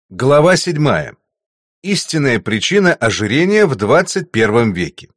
Глава 7. Истинная причина ожирения в 21 веке.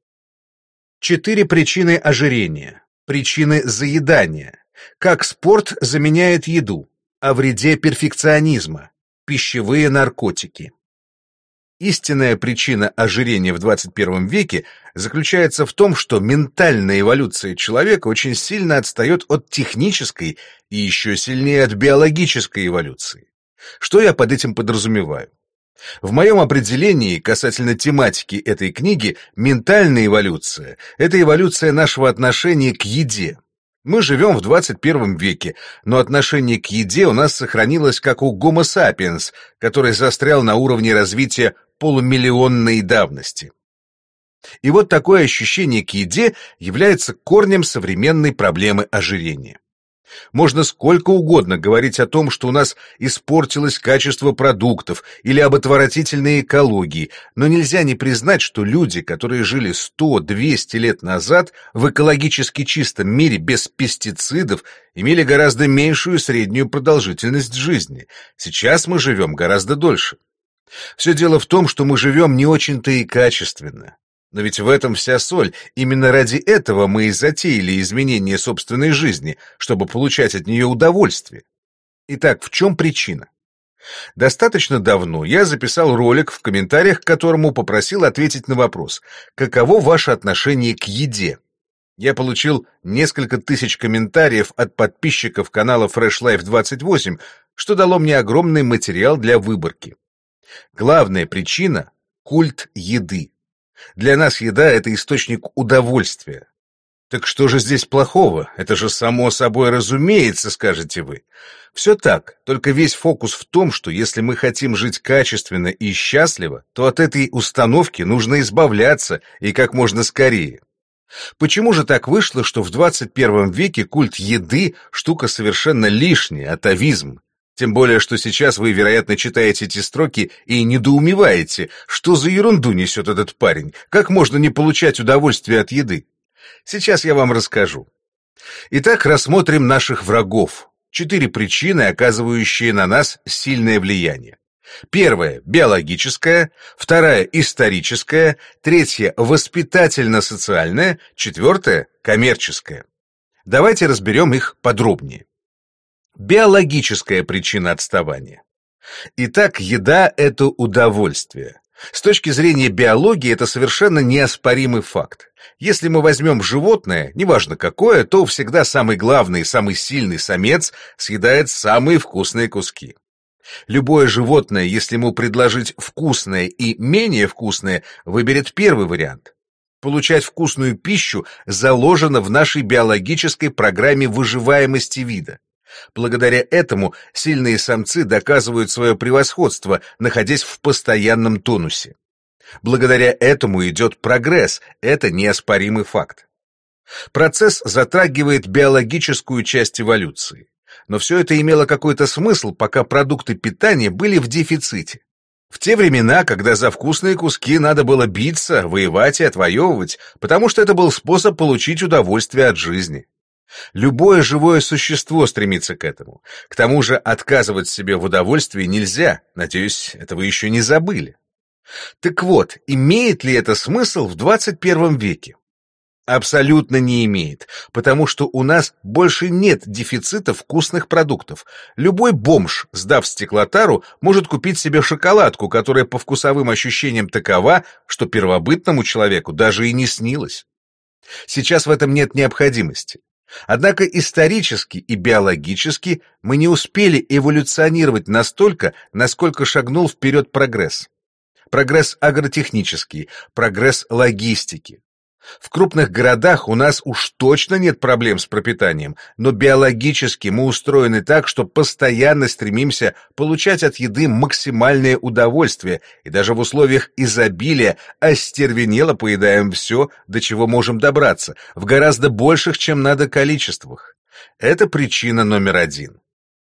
4 причины ожирения. Причины заедания. Как спорт заменяет еду. О вреде перфекционизма. Пищевые наркотики. Истинная причина ожирения в 21 веке заключается в том, что ментальная эволюция человека очень сильно отстает от технической и еще сильнее от биологической эволюции. Что я под этим подразумеваю? В моем определении касательно тематики этой книги ментальная эволюция – это эволюция нашего отношения к еде. Мы живем в 21 веке, но отношение к еде у нас сохранилось как у Homo sapiens, который застрял на уровне развития полумиллионной давности. И вот такое ощущение к еде является корнем современной проблемы ожирения. Можно сколько угодно говорить о том, что у нас испортилось качество продуктов или об отвратительной экологии, но нельзя не признать, что люди, которые жили 100-200 лет назад в экологически чистом мире без пестицидов, имели гораздо меньшую среднюю продолжительность жизни. Сейчас мы живем гораздо дольше. Все дело в том, что мы живем не очень-то и качественно. Но ведь в этом вся соль. Именно ради этого мы и затеяли изменение собственной жизни, чтобы получать от нее удовольствие. Итак, в чем причина? Достаточно давно я записал ролик, в комментариях к которому попросил ответить на вопрос: каково ваше отношение к еде? Я получил несколько тысяч комментариев от подписчиков канала Fresh Life 28, что дало мне огромный материал для выборки. Главная причина – культ еды. Для нас еда – это источник удовольствия. Так что же здесь плохого? Это же само собой разумеется, скажете вы. Все так, только весь фокус в том, что если мы хотим жить качественно и счастливо, то от этой установки нужно избавляться и как можно скорее. Почему же так вышло, что в 21 веке культ еды – штука совершенно лишняя, атавизм? Тем более, что сейчас вы, вероятно, читаете эти строки и недоумеваете, что за ерунду несет этот парень, как можно не получать удовольствие от еды. Сейчас я вам расскажу. Итак, рассмотрим наших врагов. 4 причины, оказывающие на нас сильное влияние. Первая – биологическая, вторая – историческая, третья – воспитательно-социальная, четвертая – коммерческая. Давайте разберем их подробнее. Биологическая причина отставания. Итак, еда – это удовольствие. С точки зрения биологии это совершенно неоспоримый факт. Если мы возьмем животное, неважно какое, то всегда самый главный и самый сильный самец съедает самые вкусные куски. Любое животное, если ему предложить вкусное и менее вкусное, выберет первый вариант. Получать вкусную пищу заложено в нашей биологической программе выживаемости вида. Благодаря этому сильные самцы доказывают свое превосходство, находясь в постоянном тонусе. Благодаря этому идет прогресс, это неоспоримый факт. Процесс затрагивает биологическую часть эволюции. Но все это имело какой-то смысл, пока продукты питания были в дефиците. В те времена, когда за вкусные куски надо было биться, воевать и отвоевывать, потому что это был способ получить удовольствие от жизни. Любое живое существо стремится к этому. К тому же отказывать себе в удовольствии нельзя. Надеюсь, это вы еще не забыли. Так вот, имеет ли это смысл в 21 веке? Абсолютно не имеет, потому что у нас больше нет дефицита вкусных продуктов. Любой бомж, сдав стеклотару, может купить себе шоколадку, которая по вкусовым ощущениям такова, что первобытному человеку даже и не снилось. Сейчас в этом нет необходимости. Однако исторически и биологически мы не успели эволюционировать настолько, насколько шагнул вперед прогресс. Прогресс агротехнический, прогресс логистики. В крупных городах у нас уж точно нет проблем с пропитанием, но биологически мы устроены так, что постоянно стремимся получать от еды максимальное удовольствие, и даже в условиях изобилия остервенело поедаем все, до чего можем добраться, в гораздо больших, чем надо, количествах. Это причина номер 1.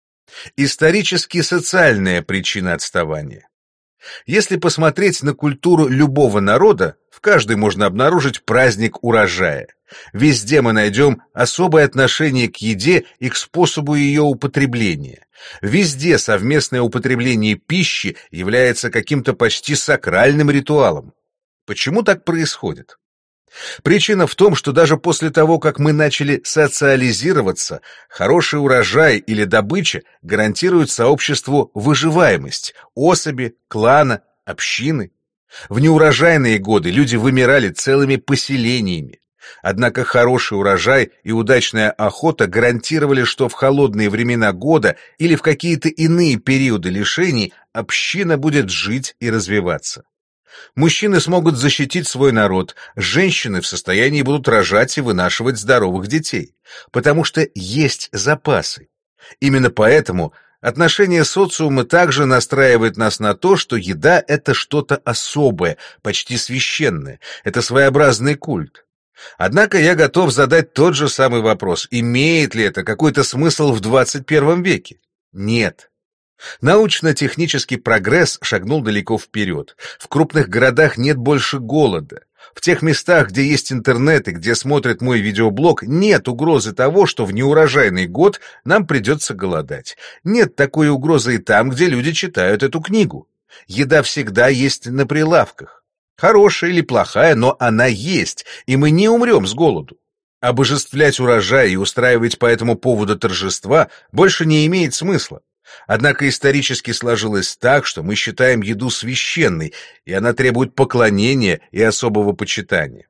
Исторически-социальная причина отставания. Если посмотреть на культуру любого народа, в каждой можно обнаружить праздник урожая. Везде мы найдем особое отношение к еде и к способу ее употребления. Везде совместное употребление пищи является каким-то почти сакральным ритуалом. Почему так происходит? Причина в том, что даже после того, как мы начали социализироваться, хороший урожай или добыча гарантируют сообществу выживаемость особи, клана, общины. В неурожайные годы люди вымирали целыми поселениями. Однако хороший урожай и удачная охота гарантировали, что в холодные времена года или в какие-то иные периоды лишений община будет жить и развиваться. Мужчины смогут защитить свой народ, женщины в состоянии будут рожать и вынашивать здоровых детей, потому что есть запасы. Именно поэтому отношение социума также настраивает нас на то, что еда — это что-то особое, почти священное, это своеобразный культ. Однако я готов задать тот же самый вопрос: имеет ли это какой-то смысл в 21 веке? Нет. Научно-технический прогресс шагнул далеко вперед. В крупных городах нет больше голода. В тех местах, где есть интернет и где смотрит мой видеоблог, нет угрозы того, что в неурожайный год нам придется голодать. Нет такой угрозы и там, где люди читают эту книгу. Еда всегда есть на прилавках. Хорошая или плохая, но она есть, и мы не умрем с голоду. Обожествлять урожай и устраивать по этому поводу торжества больше не имеет смысла. Однако исторически сложилось так, что мы считаем еду священной, и она требует поклонения и особого почитания.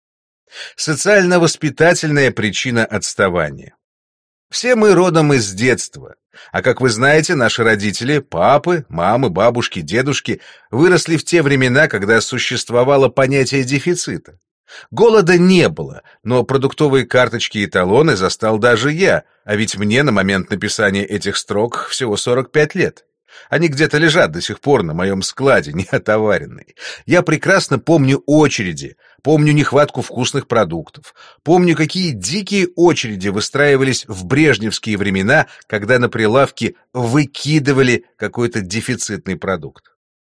Социально-воспитательная причина отставания. Все мы родом из детства, а как вы знаете, наши родители, папы, мамы, бабушки, дедушки выросли в те времена, когда существовало понятие дефицита. Голода не было, но продуктовые карточки и талоны застал даже я, а ведь мне на момент написания этих строк всего 45 лет. Они где-то лежат до сих пор на моем складе, неотоваренные. Я прекрасно помню очереди, помню нехватку вкусных продуктов, помню, какие дикие очереди выстраивались в брежневские времена, когда на прилавке выкидывали какой-то дефицитный продукт.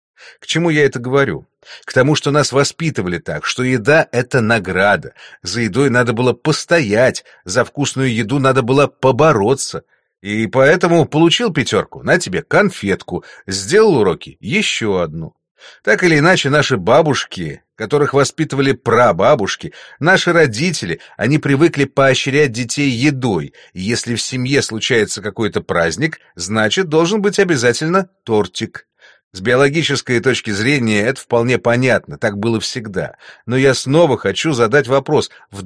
К чему я это говорю? К тому, что нас воспитывали так, что еда — это награда, за едой надо было постоять, за вкусную еду надо было побороться, и поэтому получил 5, на тебе конфетку, сделал уроки, еще одну. Так или иначе, наши бабушки, которых воспитывали прабабушки, наши родители, они привыкли поощрять детей едой, и если в семье случается какой-то праздник, значит, должен быть обязательно тортик. С биологической точки зрения это вполне понятно, так было всегда. Но я снова хочу задать вопрос: в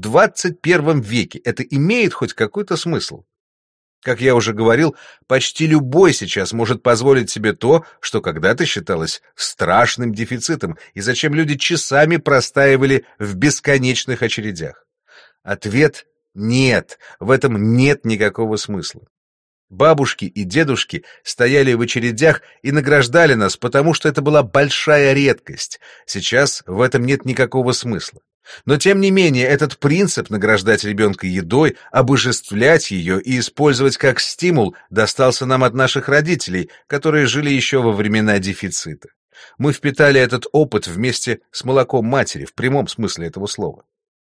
21 веке это имеет хоть какой-то смысл? Как я уже говорил, почти любой сейчас может позволить себе то, что когда-то считалось страшным дефицитом, и зачем люди часами простаивали в бесконечных очередях. Ответ — нет, в этом нет никакого смысла. Бабушки и дедушки стояли в очередях и награждали нас, потому что это была большая редкость. Сейчас в этом нет никакого смысла. Но тем не менее, этот принцип награждать ребенка едой, обожествлять ее и использовать как стимул достался нам от наших родителей, которые жили еще во времена дефицита. Мы впитали этот опыт вместе с молоком матери, в прямом смысле этого слова.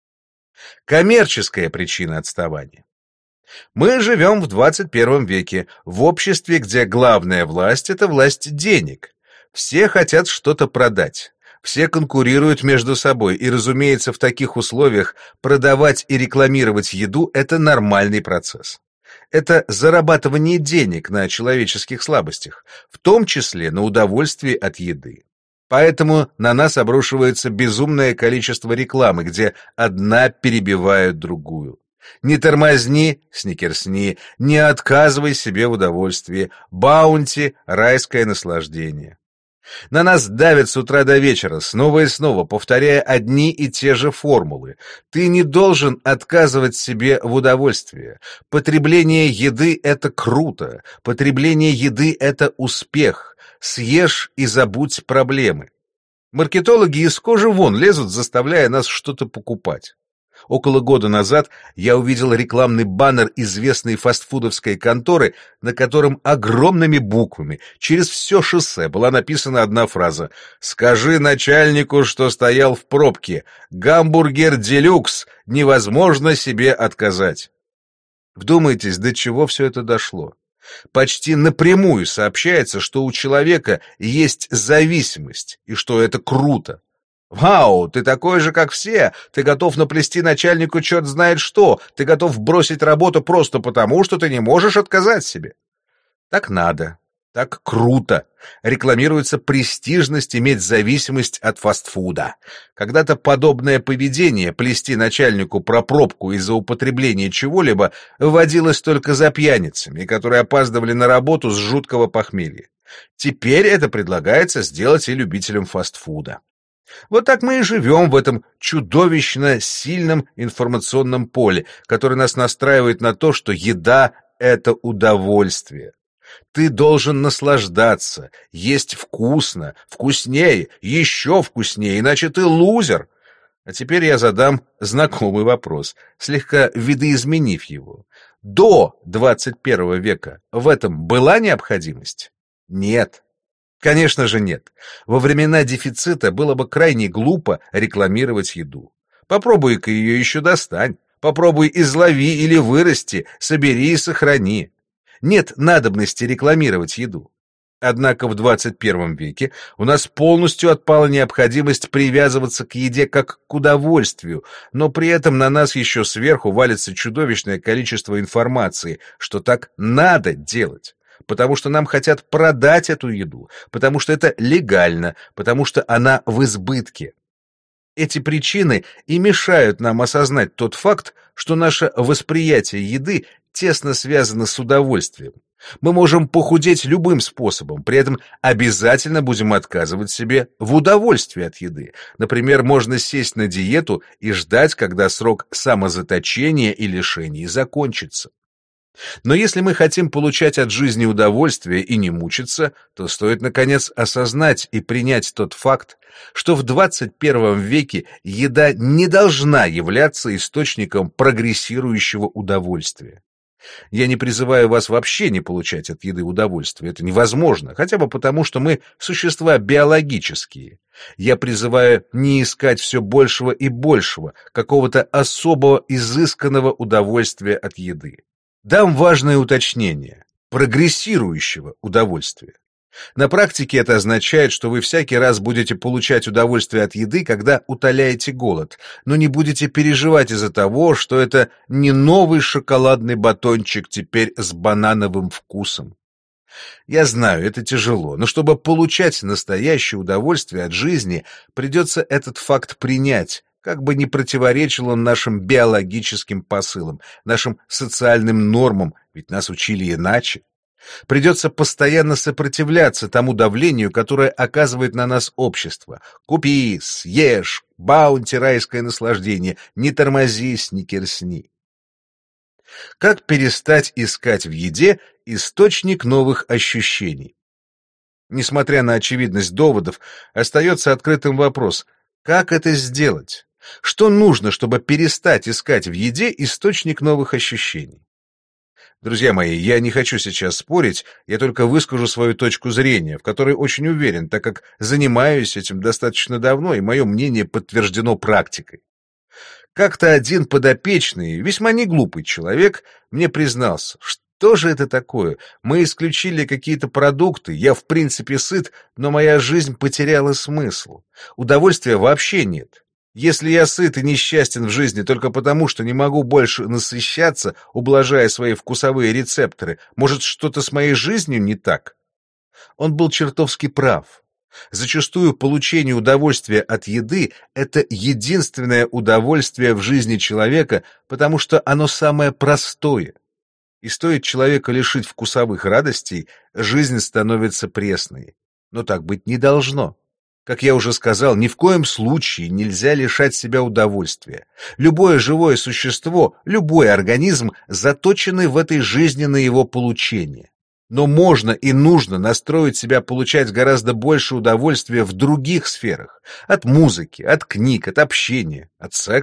Коммерческая причина отставания. Мы живем в 21 веке, в обществе, где главная власть — это власть денег. Все хотят что-то продать. Все конкурируют между собой, и, разумеется, в таких условиях продавать и рекламировать еду — это нормальный процесс. Это зарабатывание денег на человеческих слабостях, в том числе на удовольствии от еды. Поэтому на нас обрушивается безумное количество рекламы, где одна перебивает другую. Не тормозни, сникерсни, не отказывай себе в удовольствии. Баунти — райское наслаждение. На нас давят с утра до вечера, снова и снова, повторяя одни и те же формулы. Ты не должен отказывать себе в удовольствии. Потребление еды — это круто. Потребление еды — это успех. Съешь и забудь проблемы. Маркетологи из кожи вон лезут, заставляя нас что-то покупать. Около года назад я увидел рекламный баннер известной фастфудовской конторы, на котором огромными буквами через все шоссе была написана одна фраза: «Скажи начальнику, что стоял в пробке. Гамбургер делюкс. Невозможно себе отказать». Вдумайтесь, до чего все это дошло. Почти напрямую сообщается, что у человека есть зависимость, и что это круто. «Вау, ты такой же, как все, ты готов наплести начальнику черт знает что, ты готов бросить работу просто потому, что ты не можешь отказать себе». Так надо, так круто. Рекламируется престижность иметь зависимость от фастфуда. Когда-то подобное поведение, плести начальнику про пробку из-за употребления чего-либо, вводилось только за пьяницами, которые опаздывали на работу с жуткого похмелья. Теперь это предлагается сделать и любителям фастфуда. Вот так мы и живем в этом чудовищно сильном информационном поле, которое нас настраивает на то, что еда — это удовольствие. Ты должен наслаждаться, есть вкусно, вкуснее, еще вкуснее, иначе ты лузер. А теперь я задам знакомый вопрос, слегка видоизменив его. До 21 века в этом была необходимость? Нет. Конечно же нет. Во времена дефицита было бы крайне глупо рекламировать еду. Попробуй-ка ее еще достань. Попробуй излови или вырасти, собери и сохрани. Нет надобности рекламировать еду. Однако в 21 веке у нас полностью отпала необходимость привязываться к еде как к удовольствию, но при этом на нас еще сверху валится чудовищное количество информации, что так надо делать. Потому что нам хотят продать эту еду, потому что это легально, потому что она в избытке. Эти причины и мешают нам осознать тот факт, что наше восприятие еды тесно связано с удовольствием. Мы можем похудеть любым способом, при этом обязательно будем отказывать себе в удовольствии от еды. Например, можно сесть на диету и ждать, когда срок самозаточения и лишений закончится. Но если мы хотим получать от жизни удовольствие и не мучиться, то стоит, наконец, осознать и принять тот факт, что в 21 веке еда не должна являться источником прогрессирующего удовольствия. Я не призываю вас вообще не получать от еды удовольствие, это невозможно, хотя бы потому, что мы существа биологические. Я призываю не искать все большего и большего, какого-то особого изысканного удовольствия от еды. Дам важное уточнение – прогрессирующего удовольствия. На практике это означает, что вы всякий раз будете получать удовольствие от еды, когда утоляете голод, но не будете переживать из-за того, что это не новый шоколадный батончик теперь с банановым вкусом. Я знаю, это тяжело, но чтобы получать настоящее удовольствие от жизни, придется этот факт принять, как бы ни противоречил он нашим биологическим посылам, нашим социальным нормам, ведь нас учили иначе. Придется постоянно сопротивляться тому давлению, которое оказывает на нас общество. Купи, съешь, баунти, райское наслаждение, не тормозись, не керсни. Как перестать искать в еде источник новых ощущений? Несмотря на очевидность доводов, остается открытым вопрос, как это сделать? Что нужно, чтобы перестать искать в еде источник новых ощущений? Друзья мои, я не хочу сейчас спорить, я только выскажу свою точку зрения, в которой очень уверен, так как занимаюсь этим достаточно давно, и мое мнение подтверждено практикой. Как-то один подопечный, весьма неглупый человек, мне признался, что же это такое? Мы исключили какие-то продукты, я в принципе сыт, но моя жизнь потеряла смысл. Удовольствия вообще нет. Если я сыт и несчастен в жизни только потому, что не могу больше насыщаться, ублажая свои вкусовые рецепторы, может, что-то с моей жизнью не так? Он был чертовски прав. Зачастую получение удовольствия от еды — это единственное удовольствие в жизни человека, потому что оно самое простое. И стоит человека лишить вкусовых радостей, жизнь становится пресной. Но так быть не должно. Как я уже сказал, ни в коем случае нельзя лишать себя удовольствия. Любое живое существо, любой организм заточены в этой жизни на его получение. Но можно и нужно настроить себя получать гораздо больше удовольствия в других сферах. От музыки, от книг, от общения, от секса.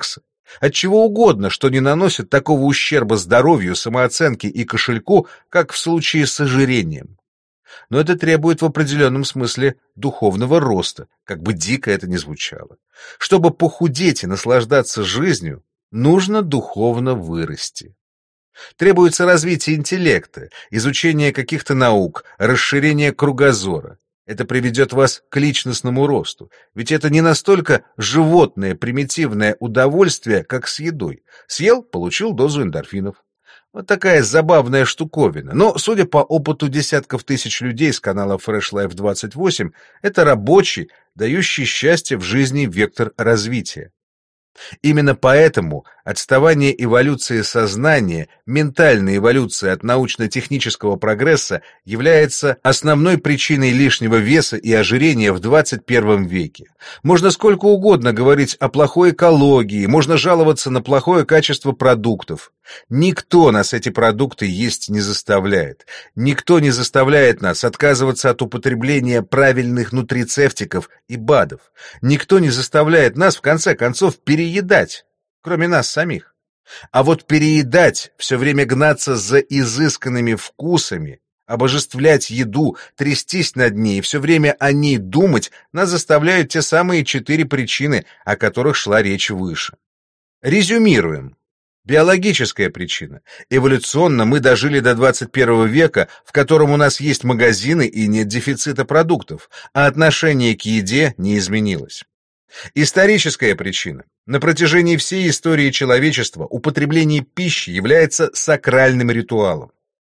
от чего угодно, что не наносит такого ущерба здоровью, самооценке и кошельку, как в случае с ожирением. Но это требует в определенном смысле духовного роста, как бы дико это ни звучало. Чтобы похудеть и наслаждаться жизнью, нужно духовно вырасти. Требуется развитие интеллекта, изучение каких-то наук, расширение кругозора. Это приведет вас к личностному росту, ведь это не настолько животное, примитивное удовольствие, как с едой. Съел — получил дозу эндорфинов. Вот такая забавная штуковина. Но, судя по опыту десятков тысяч людей с канала Fresh Life 28, это рабочий, дающий счастье в жизни вектор развития. Именно поэтому отставание эволюции сознания, ментальной эволюции от научно-технического прогресса является основной причиной лишнего веса и ожирения в 21 веке. Можно сколько угодно говорить о плохой экологии, можно жаловаться на плохое качество продуктов. Никто нас эти продукты есть не заставляет. Никто не заставляет нас отказываться от употребления правильных нутрицептиков и БАДов. Никто не заставляет нас, в конце концов, переедать, кроме нас самих. А вот переедать, все время гнаться за изысканными вкусами, обожествлять еду, трястись над ней и все время о ней думать, нас заставляют те самые 4 причины, о которых шла речь выше. Резюмируем. Биологическая причина. Эволюционно мы дожили до 21 века, в котором у нас есть магазины и нет дефицита продуктов, а отношение к еде не изменилось. Историческая причина. На протяжении всей истории человечества употребление пищи является сакральным ритуалом.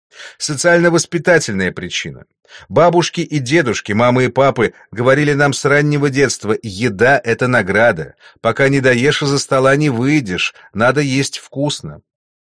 Социально-воспитательная причина. Бабушки и дедушки, мамы и папы говорили нам с раннего детства: еда — это награда. Пока не доешь, из-за стола не выйдешь, надо есть вкусно.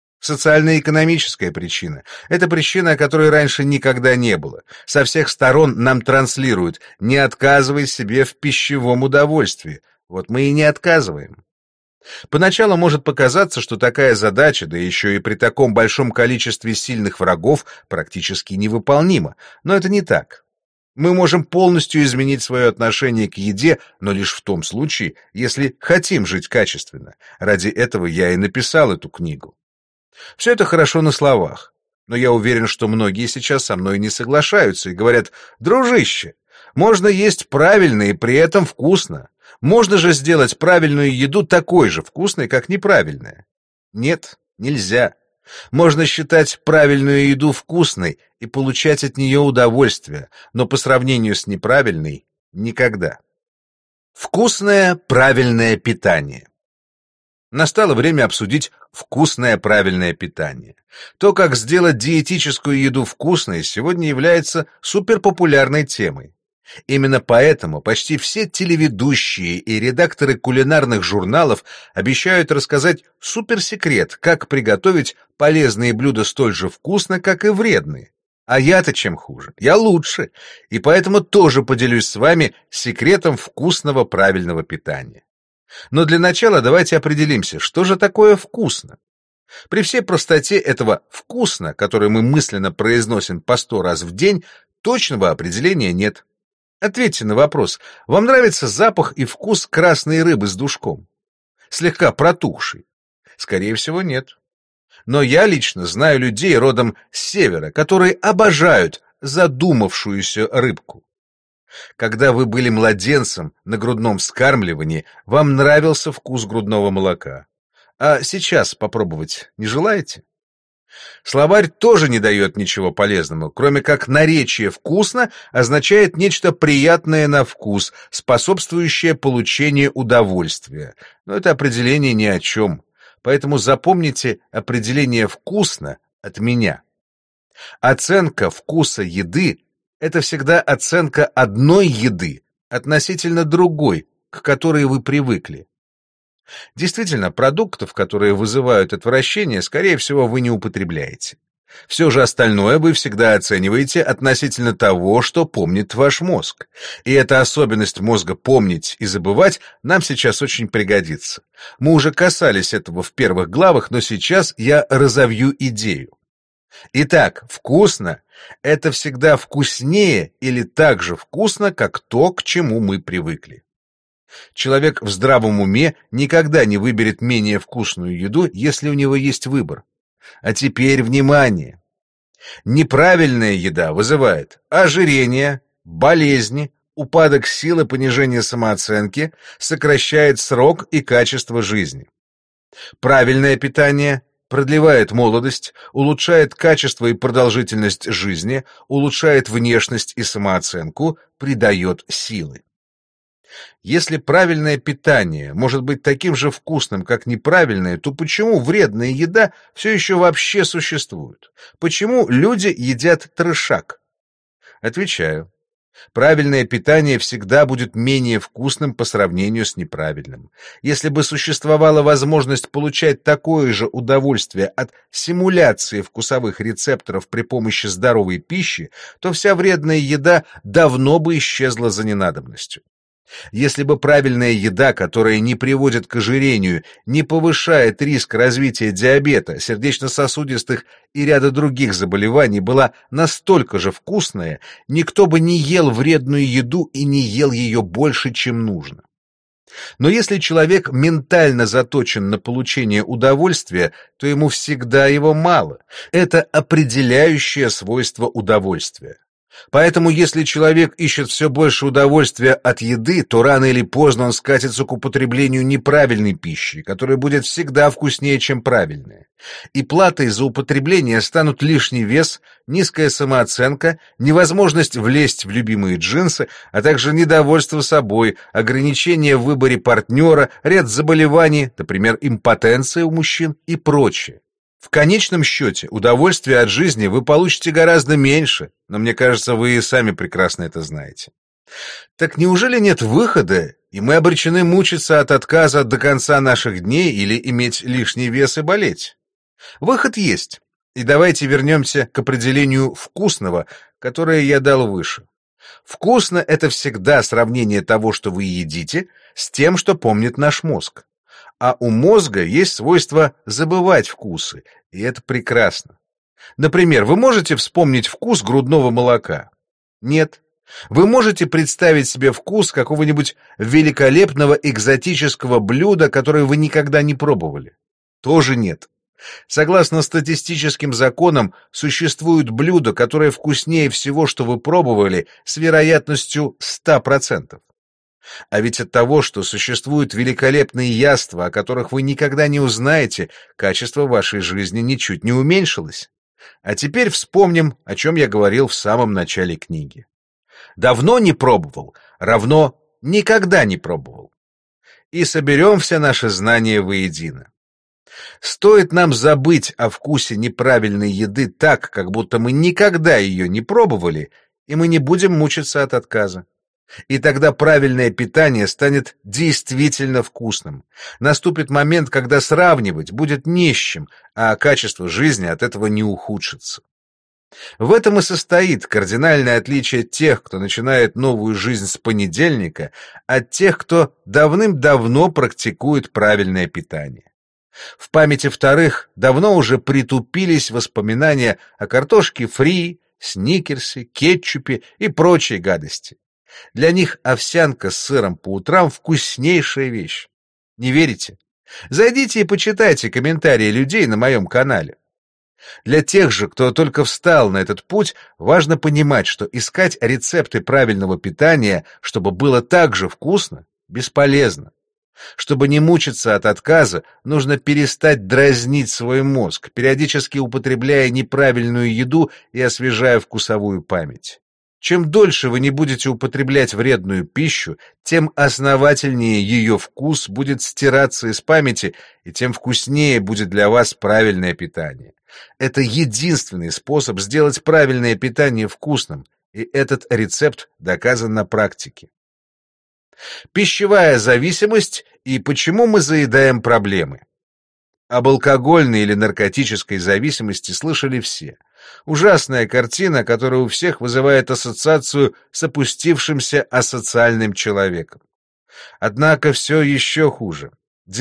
Социально-экономическая причина. Это причина, о которой раньше никогда не было. Со всех сторон нам транслируют: не отказывай себе в пищевом удовольствии. Вот мы и не отказываем. Поначалу может показаться, что такая задача, да еще и при таком большом количестве сильных врагов, практически невыполнима. Но это не так. Мы можем полностью изменить свое отношение к еде, но лишь в том случае, если хотим жить качественно. Ради этого я и написал эту книгу. Все это хорошо на словах, но я уверен, что многие сейчас со мной не соглашаются и говорят: «Дружище, можно есть правильно и при этом вкусно. Можно же сделать правильную еду такой же вкусной, как неправильная». Нет, нельзя. Можно считать правильную еду вкусной и получать от нее удовольствие, но по сравнению с неправильной — никогда. Вкусное, правильное питание. Настало время обсудить вкусное, правильное питание. То, как сделать диетическую еду вкусной, сегодня является суперпопулярной темой. Именно поэтому почти все телеведущие и редакторы кулинарных журналов обещают рассказать суперсекрет, как приготовить полезные блюда столь же вкусно, как и вредные. А я-то чем хуже? Я лучше, и поэтому тоже поделюсь с вами секретом вкусного, правильного питания. Но для начала давайте определимся, что же такое вкусно. При всей простоте этого «вкусно», которое мы мысленно произносим по 100 раз в день, точного определения нет. Ответьте на вопрос: вам нравится запах и вкус красной рыбы с душком? Слегка протухшей? Скорее всего, нет. Но я лично знаю людей родом с севера, которые обожают задумавшуюся рыбку. Когда вы были младенцем на грудном вскармливании, вам нравился вкус грудного молока. А сейчас попробовать не желаете? Словарь тоже не дает ничего полезного, кроме как наречие «вкусно» означает нечто приятное на вкус, способствующее получению удовольствия. Но это определение ни о чем. Поэтому запомните определение «вкусно» от меня. Оценка вкуса еды — это всегда оценка одной еды относительно другой, к которой вы привыкли. Действительно, продуктов, которые вызывают отвращение, скорее всего, вы не употребляете. Все же остальное вы всегда оцениваете относительно того, что помнит ваш мозг. И эта особенность мозга помнить и забывать нам сейчас очень пригодится. Мы уже касались этого в первых главах, но сейчас я разовью идею. Итак, вкусно — это всегда вкуснее или так же вкусно, как то, к чему мы привыкли. Человек в здравом уме никогда не выберет менее вкусную еду, если у него есть выбор. А теперь внимание! Неправильная еда вызывает ожирение, болезни, упадок сил и понижение самооценки, сокращает срок и качество жизни. Правильное питание продлевает молодость, улучшает качество и продолжительность жизни, улучшает внешность и самооценку, придает силы. Если правильное питание может быть таким же вкусным, как неправильное, то почему вредная еда все еще вообще существует? Почему люди едят трешак? Отвечаю. Правильное питание всегда будет менее вкусным по сравнению с неправильным. Если бы существовала возможность получать такое же удовольствие от симуляции вкусовых рецепторов при помощи здоровой пищи, то вся вредная еда давно бы исчезла за ненадобностью. Если бы правильная еда, которая не приводит к ожирению, не повышает риск развития диабета, сердечно-сосудистых и ряда других заболеваний, была настолько же вкусная, никто бы не ел вредную еду и не ел ее больше, чем нужно. Но если человек ментально заточен на получение удовольствия, то ему всегда его мало. Это определяющее свойство удовольствия. Поэтому, если человек ищет все больше удовольствия от еды, то рано или поздно он скатится к употреблению неправильной пищи, которая будет всегда вкуснее, чем правильная. И платой за употребление станут лишний вес, низкая самооценка, невозможность влезть в любимые джинсы, а также недовольство собой, ограничения в выборе партнера, ряд заболеваний, например, импотенция у мужчин и прочее. В конечном счете, удовольствия от жизни вы получите гораздо меньше, но мне кажется, вы и сами прекрасно это знаете. Так неужели нет выхода, и мы обречены мучиться от отказа до конца наших дней или иметь лишний вес и болеть? Выход есть, и давайте вернемся к определению «вкусного», которое я дал выше. Вкусно — это всегда сравнение того, что вы едите, с тем, что помнит наш мозг. А у мозга есть свойство забывать вкусы, и это прекрасно. Например, вы можете вспомнить вкус грудного молока? Нет. Вы можете представить себе вкус какого-нибудь великолепного экзотического блюда, которое вы никогда не пробовали? Тоже нет. Согласно статистическим законам, существуют блюда, которые вкуснее всего, что вы пробовали, с вероятностью 100%. А ведь от того, что существуют великолепные яства, о которых вы никогда не узнаете, качество вашей жизни ничуть не уменьшилось. А теперь вспомним, о чем я говорил в самом начале книги. Давно не пробовал, равно никогда не пробовал. И соберем все наши знания воедино. Стоит нам забыть о вкусе неправильной еды так, как будто мы никогда ее не пробовали, и мы не будем мучиться от отказа. И тогда правильное питание станет действительно вкусным. Наступит момент, когда сравнивать будет не с чем, а качество жизни от этого не ухудшится. В этом и состоит кардинальное отличие тех, кто начинает новую жизнь с понедельника, от тех, кто давным-давно практикует правильное питание. В памяти вторых давно уже притупились воспоминания о картошке фри, сникерсе, кетчупе и прочей гадости. Для них овсянка с сыром по утрам — вкуснейшая вещь. Не верите? Зайдите и почитайте комментарии людей на моем канале. Для тех же, кто только встал на этот путь, важно понимать, что искать рецепты правильного питания, чтобы было так же вкусно, бесполезно. Чтобы не мучиться от отказа, нужно перестать дразнить свой мозг, периодически употребляя неправильную еду и освежая вкусовую память. Чем дольше вы не будете употреблять вредную пищу, тем основательнее ее вкус будет стираться из памяти, и тем вкуснее будет для вас правильное питание. Это единственный способ сделать правильное питание вкусным, и этот рецепт доказан на практике. Пищевая зависимость и почему мы заедаем проблемы. Об алкогольной или наркотической зависимости слышали все. Ужасная картина, которая у всех вызывает ассоциацию с опустившимся асоциальным человеком. Однако все еще хуже.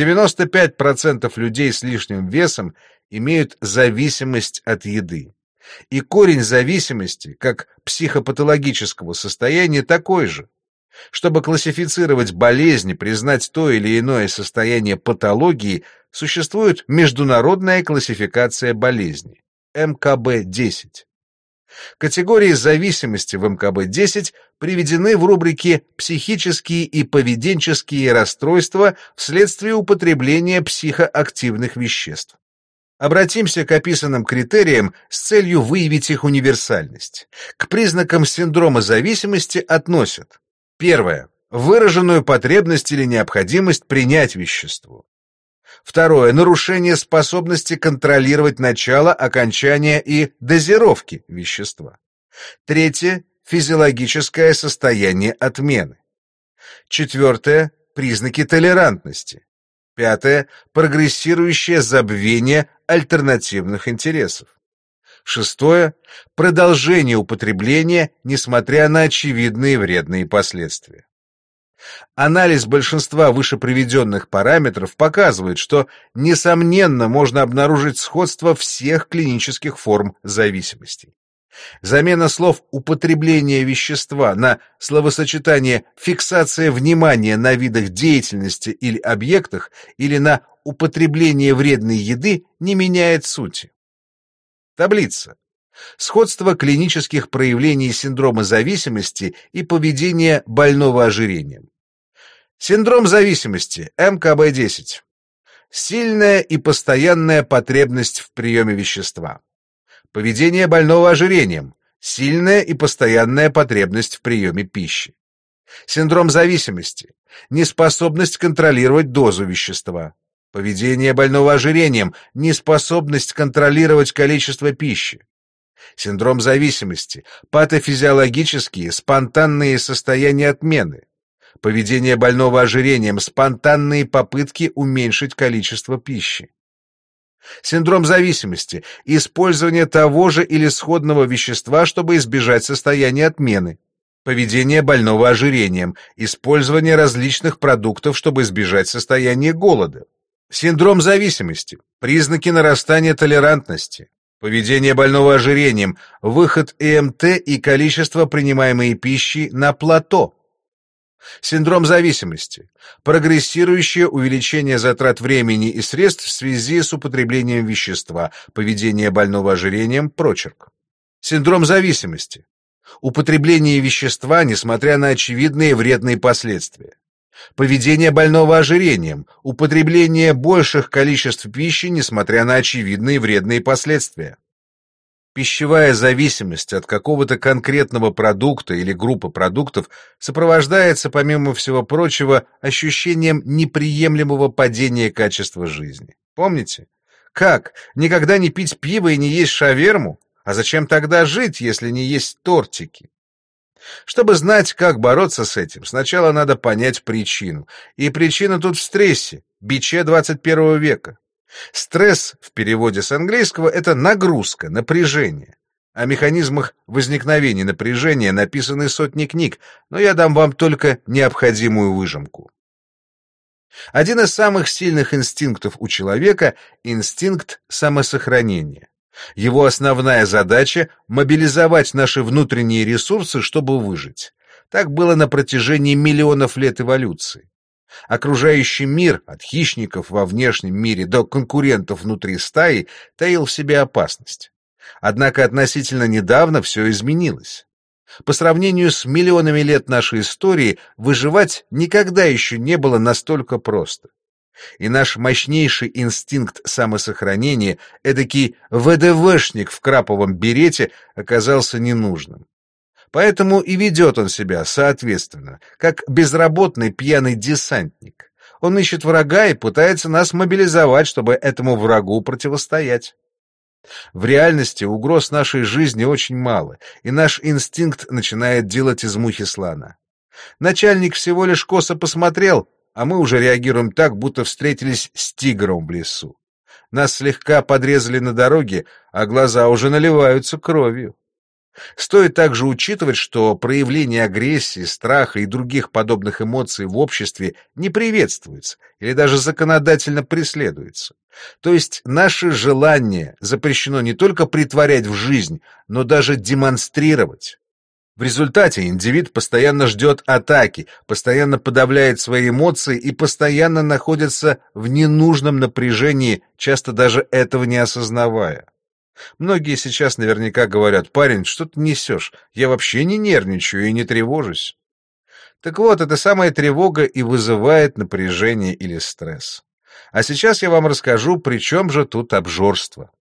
95% людей с лишним весом имеют зависимость от еды. И корень зависимости, как психопатологического состояния, такой же. Чтобы классифицировать болезни, признать то или иное состояние патологии, существует международная классификация болезней МКБ-10. Категории зависимости в МКБ-10 приведены в рубрике «Психические и поведенческие расстройства вследствие употребления психоактивных веществ». Обратимся к описанным критериям с целью выявить их универсальность. К признакам синдрома зависимости относят: первое. Выраженную потребность или необходимость принять вещество. Второе. Нарушение способности контролировать начало, окончание и дозировки вещества. Третье. Физиологическое состояние отмены. Четвертое. Признаки толерантности. Пятое. Прогрессирующее забвение альтернативных интересов. Шестое. Продолжение употребления, несмотря на очевидные вредные последствия. Анализ большинства вышеприведенных параметров показывает, что, несомненно, можно обнаружить сходство всех клинических форм зависимостей. Замена слов «употребление вещества» на словосочетание «фиксация внимания на видах деятельности или объектах» или на «употребление вредной еды» не меняет сути. Таблица. Сходство клинических проявлений синдрома зависимости и поведения больного ожирением. Синдром зависимости, МКБ-10. Сильная и постоянная потребность в приеме вещества. Поведение больного ожирением. Сильная и постоянная потребность в приеме пищи. Синдром зависимости. Неспособность контролировать дозу вещества. Поведение больного ожирением. Неспособность контролировать количество пищи. Синдром зависимости. Патофизиологические, спонтанные состояния отмены. Поведение больного ожирением. Спонтанные попытки уменьшить количество пищи. Синдром зависимости. Использование того же или сходного вещества, чтобы избежать состояния отмены. Поведение больного ожирением. Использование различных продуктов, чтобы избежать состояния голода. Синдром зависимости. Признаки нарастания толерантности. Поведение больного ожирением. Выход ЭМТ и количество принимаемой пищи на плато. Синдром зависимости. Прогрессирующее увеличение затрат времени и средств в связи с употреблением вещества. Поведение больного ожирением. Прочерк. Синдром зависимости. Употребление вещества, несмотря на очевидные вредные последствия. Поведение больного ожирением. Употребление больших количеств пищи, несмотря на очевидные вредные последствия. Пищевая зависимость от какого-то конкретного продукта или группы продуктов сопровождается, помимо всего прочего, ощущением неприемлемого падения качества жизни. Помните? Как? Никогда не пить пиво и не есть шаверму? А зачем тогда жить, если не есть тортики? Чтобы знать, как бороться с этим, сначала надо понять причину. И причина тут в стрессе, биче 21 века. Стресс в переводе с английского — это нагрузка, напряжение. О механизмах возникновения напряжения написаны сотни книг, но я дам вам только необходимую выжимку. Один из самых сильных инстинктов у человека — инстинкт самосохранения. Его основная задача — мобилизовать наши внутренние ресурсы, чтобы выжить. Так было на протяжении миллионов лет эволюции. Окружающий мир, от хищников во внешнем мире до конкурентов внутри стаи, таил в себе опасность. Однако относительно недавно все изменилось. По сравнению с миллионами лет нашей истории, выживать никогда еще не было настолько просто. И наш мощнейший инстинкт самосохранения, эдакий ВДВшник в краповом берете, оказался ненужным. Поэтому и ведет он себя соответственно, как безработный пьяный десантник. Он ищет врага и пытается нас мобилизовать, чтобы этому врагу противостоять. В реальности угроз нашей жизни очень мало, и наш инстинкт начинает делать из мухи слона. Начальник всего лишь косо посмотрел, а мы уже реагируем так, будто встретились с тигром в лесу. Нас слегка подрезали на дороге, а глаза уже наливаются кровью. Стоит также учитывать, что проявление агрессии, страха и других подобных эмоций в обществе не приветствуется или даже законодательно преследуется. То есть наше желание запрещено не только претворять в жизнь, но даже демонстрировать. В результате индивид постоянно ждет атаки, постоянно подавляет свои эмоции и постоянно находится в ненужном напряжении, часто даже этого не осознавая. Многие сейчас наверняка говорят: «Парень, что ты несешь? Я вообще не нервничаю и не тревожусь». Так вот, эта самая тревога и вызывает напряжение или стресс. А сейчас я вам расскажу, при чем же тут обжорство.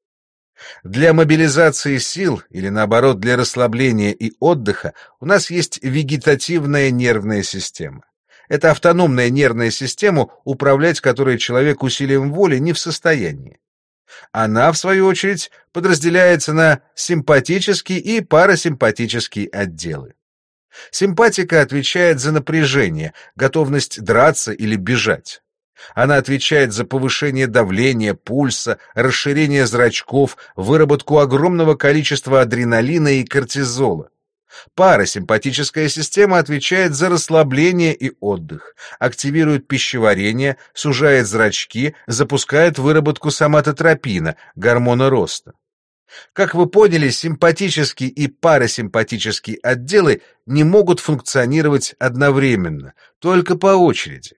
Для мобилизации сил, или наоборот, для расслабления и отдыха, у нас есть вегетативная нервная система. Это автономная нервная система, управлять которой человек усилием воли не в состоянии. Она, в свою очередь, подразделяется на симпатический и парасимпатический отделы. Симпатика отвечает за напряжение, готовность драться или бежать. Она отвечает за повышение давления, пульса, расширение зрачков, выработку огромного количества адреналина и кортизола. Парасимпатическая система отвечает за расслабление и отдых, активирует пищеварение, сужает зрачки, запускает выработку соматотропина, гормона роста. Как вы поняли, симпатический и парасимпатический отделы не могут функционировать одновременно, только по очереди.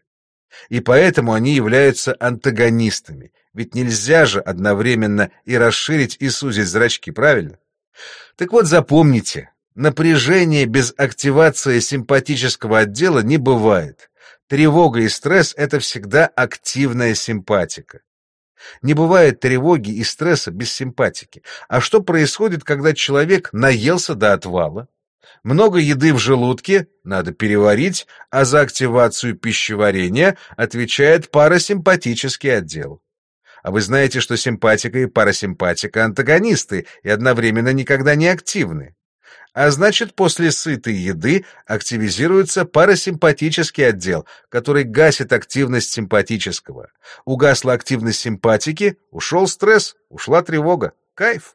И поэтому они являются антагонистами, ведь нельзя же одновременно и расширить, и сузить зрачки, правильно? Так вот, запомните, напряжение без активации симпатического отдела не бывает. Тревога и стресс — это всегда активная симпатика. Не бывает тревоги и стресса без симпатики. А что происходит, когда человек наелся до отвала? Много еды в желудке, надо переварить, а за активацию пищеварения отвечает парасимпатический отдел. А вы знаете, что симпатика и парасимпатика антагонисты и одновременно никогда не активны. А значит, после сытой еды активизируется парасимпатический отдел, который гасит активность симпатического. Угасла активность симпатики, ушел стресс, ушла тревога. Кайф!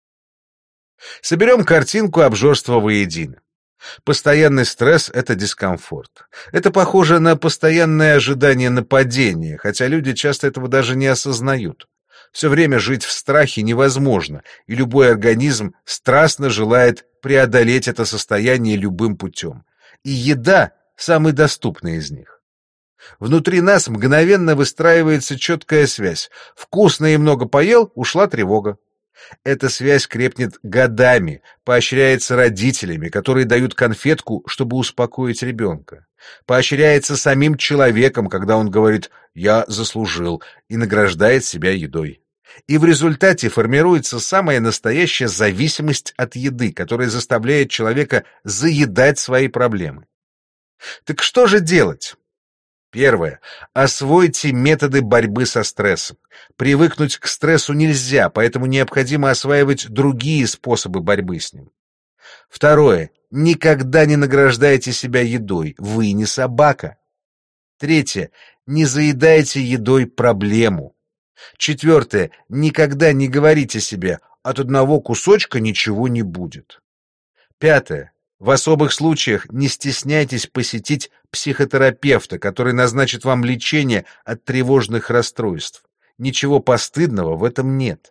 Соберем картинку обжорства воедино. Постоянный стресс — это дискомфорт. Это похоже на постоянное ожидание нападения, хотя люди часто этого даже не осознают. Все время жить в страхе невозможно, и любой организм страстно желает преодолеть это состояние любым путем. И еда — самый доступный из них. Внутри нас мгновенно выстраивается четкая связь. Вкусно и много поел — ушла тревога. Эта связь крепнет годами, поощряется родителями, которые дают конфетку, чтобы успокоить ребенка. Поощряется самим человеком, когда он говорит «я заслужил» и награждает себя едой. И в результате формируется самая настоящая зависимость от еды, которая заставляет человека заедать свои проблемы. Так что же делать? Первое. Освойте методы борьбы со стрессом. Привыкнуть к стрессу нельзя, поэтому необходимо осваивать другие способы борьбы с ним. Второе. Никогда не награждайте себя едой, вы не собака. Третье. Не заедайте едой проблему. Четвертое. Никогда не говорите себе «от одного кусочка ничего не будет». Пятое. В особых случаях не стесняйтесь посетить психотерапевта, который назначит вам лечение от тревожных расстройств. Ничего постыдного в этом нет.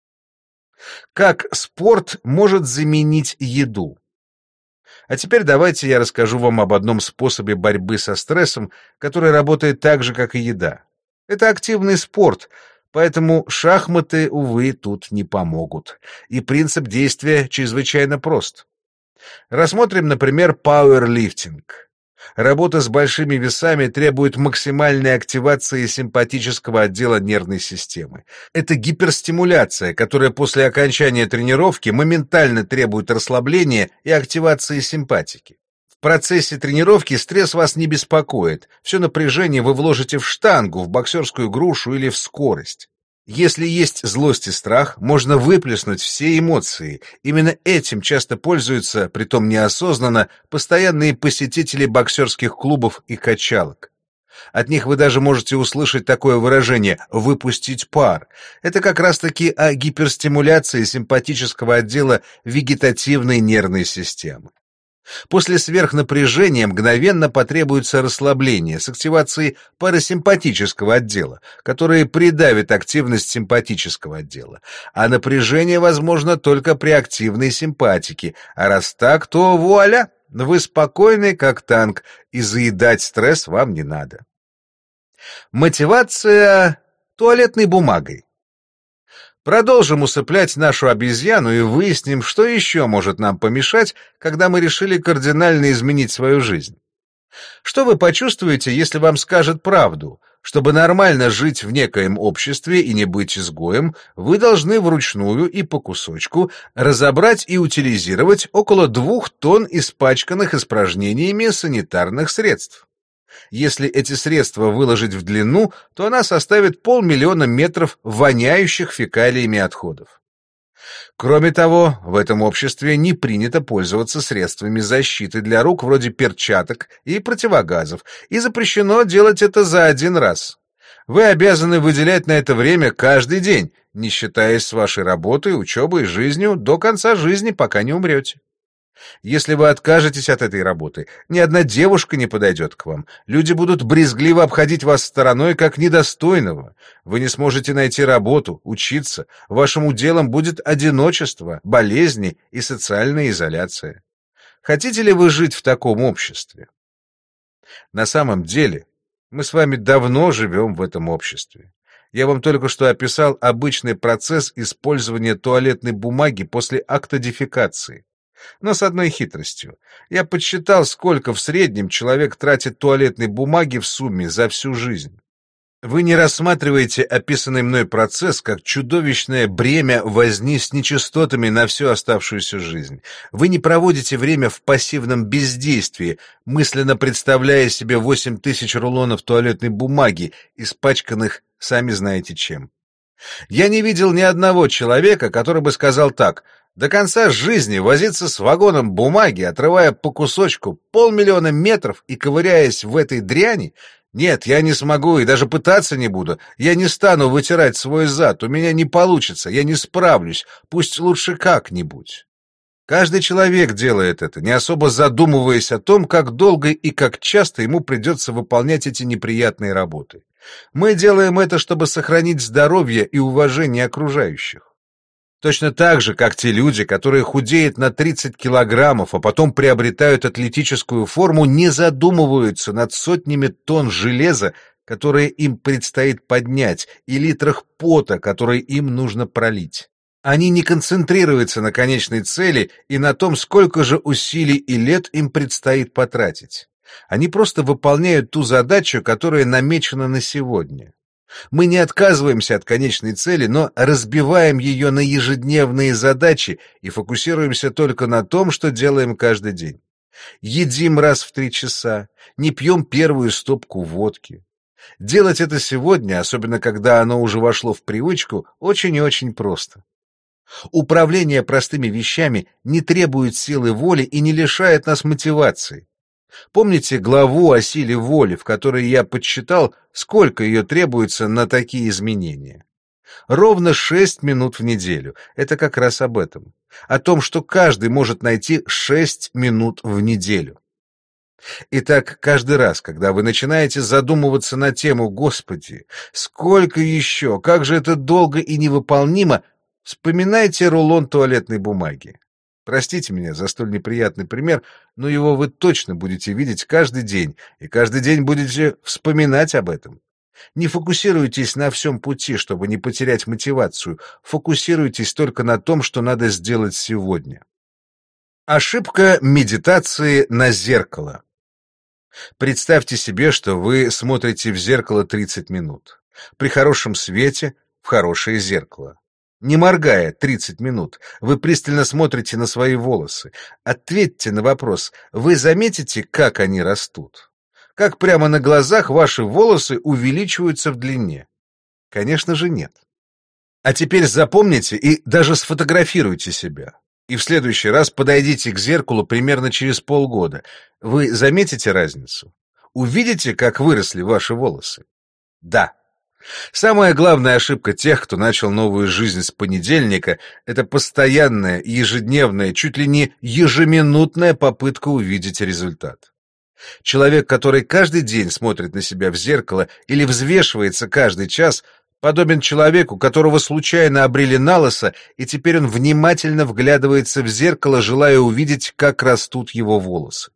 Как спорт может заменить еду? А теперь давайте я расскажу вам об одном способе борьбы со стрессом, который работает так же, как и еда. Это активный спорт, поэтому шахматы, увы, тут не помогут. И принцип действия чрезвычайно прост. Рассмотрим, например, пауэрлифтинг. Работа с большими весами требует максимальной активации симпатического отдела нервной системы. Это гиперстимуляция, которая после окончания тренировки моментально требует расслабления и активации симпатики. В процессе тренировки стресс вас не беспокоит. Все напряжение вы вложите в штангу, в боксерскую грушу или в скорость. Если есть злость и страх, можно выплеснуть все эмоции. Именно этим часто пользуются, притом неосознанно, постоянные посетители боксерских клубов и качалок. От них вы даже можете услышать такое выражение «выпустить пар». Это как раз-таки о гиперстимуляции симпатического отдела вегетативной нервной системы. После сверхнапряжения мгновенно потребуется расслабление с активацией парасимпатического отдела, которое придавит активность симпатического отдела. А напряжение возможно только при активной симпатике. А раз так, то вуаля! Вы спокойны, как танк, и заедать стресс вам не надо. Мотивация туалетной бумагой. Продолжим усыплять нашу обезьяну и выясним, что еще может нам помешать, когда мы решили кардинально изменить свою жизнь. Что вы почувствуете, если вам скажут правду? Чтобы нормально жить в некоем обществе и не быть изгоем, вы должны вручную и по кусочку разобрать и утилизировать около 2 тонн испачканных испражнениями санитарных средств. Если эти средства выложить в длину, то она составит 500 000 метров воняющих фекалиями отходов. Кроме того, в этом обществе не принято пользоваться средствами защиты для рук вроде перчаток и противогазов, и запрещено делать это за один раз. Вы обязаны выделять на это время каждый день, не считаясь с вашей работой, учебой и жизнью до конца жизни, пока не умрете. Если вы откажетесь от этой работы, ни одна девушка не подойдет к вам. Люди будут брезгливо обходить вас стороной, как недостойного. Вы не сможете найти работу, учиться. Вашим уделом будет одиночество, болезни и социальная изоляция. Хотите ли вы жить в таком обществе? На самом деле, мы с вами давно живем в этом обществе. Я вам только что описал обычный процесс использования туалетной бумаги после акта дефекации. Но с одной хитростью. Я подсчитал, сколько в среднем человек тратит туалетной бумаги в сумме за всю жизнь. Вы не рассматриваете описанный мной процесс как чудовищное бремя возни с нечистотами на всю оставшуюся жизнь. Вы не проводите время в пассивном бездействии, мысленно представляя себе 8000 рулонов туалетной бумаги, испачканных сами знаете чем. Я не видел ни одного человека, который бы сказал так: до конца жизни возиться с вагоном бумаги, отрывая по кусочку 500 000 метров и ковыряясь в этой дряни? Нет, я не смогу и даже пытаться не буду. Я не стану вытирать свой зад, у меня не получится, я не справлюсь, пусть лучше как-нибудь. Каждый человек делает это, не особо задумываясь о том, как долго и как часто ему придется выполнять эти неприятные работы. Мы делаем это, чтобы сохранить здоровье и уважение окружающих. Точно так же, как те люди, которые худеют на 30 килограммов, а потом приобретают атлетическую форму, не задумываются над сотнями тонн железа, которые им предстоит поднять, и литрах пота, которые им нужно пролить. Они не концентрируются на конечной цели и на том, сколько же усилий и лет им предстоит потратить. Они просто выполняют ту задачу, которая намечена на сегодня. Мы не отказываемся от конечной цели, но разбиваем ее на ежедневные задачи и фокусируемся только на том, что делаем каждый день. Едим раз в 3 часа, не пьем первую стопку водки. Делать это сегодня, особенно когда оно уже вошло в привычку, очень и очень просто. Управление простыми вещами не требует силы воли и не лишает нас мотивации. Помните главу о силе воли, в которой я подсчитал, сколько ее требуется на такие изменения? Ровно 6 минут в неделю. Это как раз об этом. О том, что каждый может найти 6 минут в неделю. Итак, каждый раз, когда вы начинаете задумываться на тему «Господи, сколько еще? Как же это долго и невыполнимо?», вспоминайте рулон туалетной бумаги. Простите меня за столь неприятный пример, но его вы точно будете видеть каждый день, и каждый день будете вспоминать об этом. Не фокусируйтесь на всем пути, чтобы не потерять мотивацию, фокусируйтесь только на том, что надо сделать сегодня. Ошибка медитации на зеркало. Представьте себе, что вы смотрите в зеркало 30 минут. При хорошем свете в хорошее зеркало. Не моргая 30 минут, вы пристально смотрите на свои волосы. Ответьте на вопрос: вы заметите, как они растут? Как прямо на глазах ваши волосы увеличиваются в длине? Конечно же, нет. А теперь запомните и даже сфотографируйте себя. И в следующий раз подойдите к зеркалу примерно через полгода. Вы заметите разницу? Увидите, как выросли ваши волосы? Да. Самая главная ошибка тех, кто начал новую жизнь с понедельника, это постоянная, ежедневная, чуть ли не ежеминутная попытка увидеть результат. Человек, который каждый день смотрит на себя в зеркало или взвешивается каждый час, подобен человеку, которого случайно обрили на лысо, и теперь он внимательно вглядывается в зеркало, желая увидеть, как растут его волосы.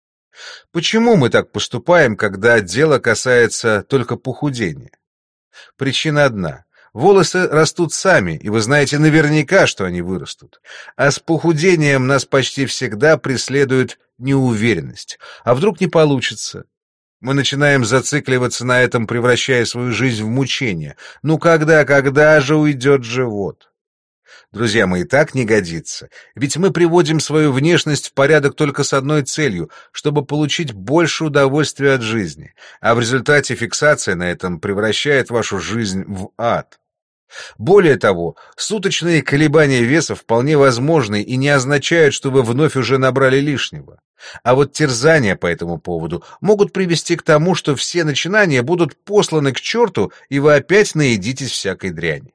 Почему мы так поступаем, когда дело касается только похудения? Причина одна. Волосы растут сами, и вы знаете наверняка, что они вырастут. А с похудением нас почти всегда преследует неуверенность. А вдруг не получится? Мы начинаем зацикливаться на этом, превращая свою жизнь в мучение. Ну когда же уйдет живот? Друзья мои, так не годится. Ведь мы приводим свою внешность в порядок только с одной целью, чтобы получить больше удовольствия от жизни. А в результате фиксация на этом превращает вашу жизнь в ад. Более того, суточные колебания веса вполне возможны и не означают, что вы вновь уже набрали лишнего. А вот терзания по этому поводу могут привести к тому, что все начинания будут посланы к черту, и вы опять наедитесь всякой дряни.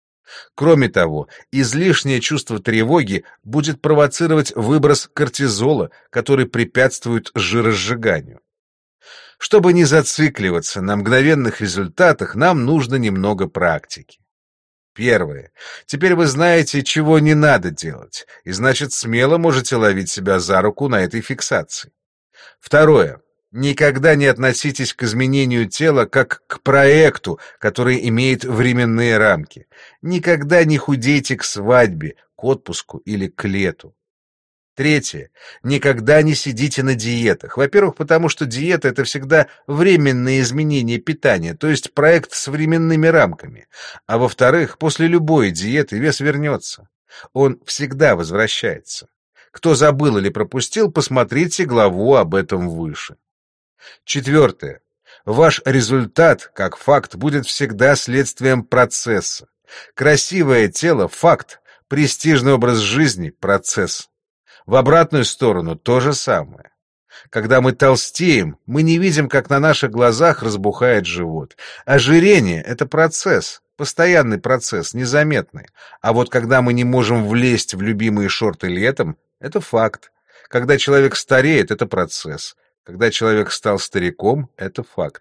Кроме того, излишнее чувство тревоги будет провоцировать выброс кортизола, который препятствует жиросжиганию. Чтобы не зацикливаться на мгновенных результатах, нам нужно немного практики. Первое. Теперь вы знаете, чего не надо делать, и значит, смело можете ловить себя за руку на этой фиксации. Второе. Никогда не относитесь к изменению тела как к проекту, который имеет временные рамки. Никогда не худейте к свадьбе, к отпуску или к лету. Третье. Никогда не сидите на диетах. Во-первых, потому что диета — это всегда временное изменение питания, то есть проект с временными рамками. А во-вторых, после любой диеты вес вернется. Он всегда возвращается. Кто забыл или пропустил, посмотрите главу об этом выше. Четвертое. Ваш результат, как факт, будет всегда следствием процесса. Красивое тело — факт, престижный образ жизни — процесс. В обратную сторону то же самое. Когда мы толстеем, мы не видим, как на наших глазах разбухает живот. Ожирение — это процесс, постоянный процесс, незаметный. А вот когда мы не можем влезть в любимые шорты летом, это факт. Когда человек стареет, это процесс. Когда человек стал стариком, это факт.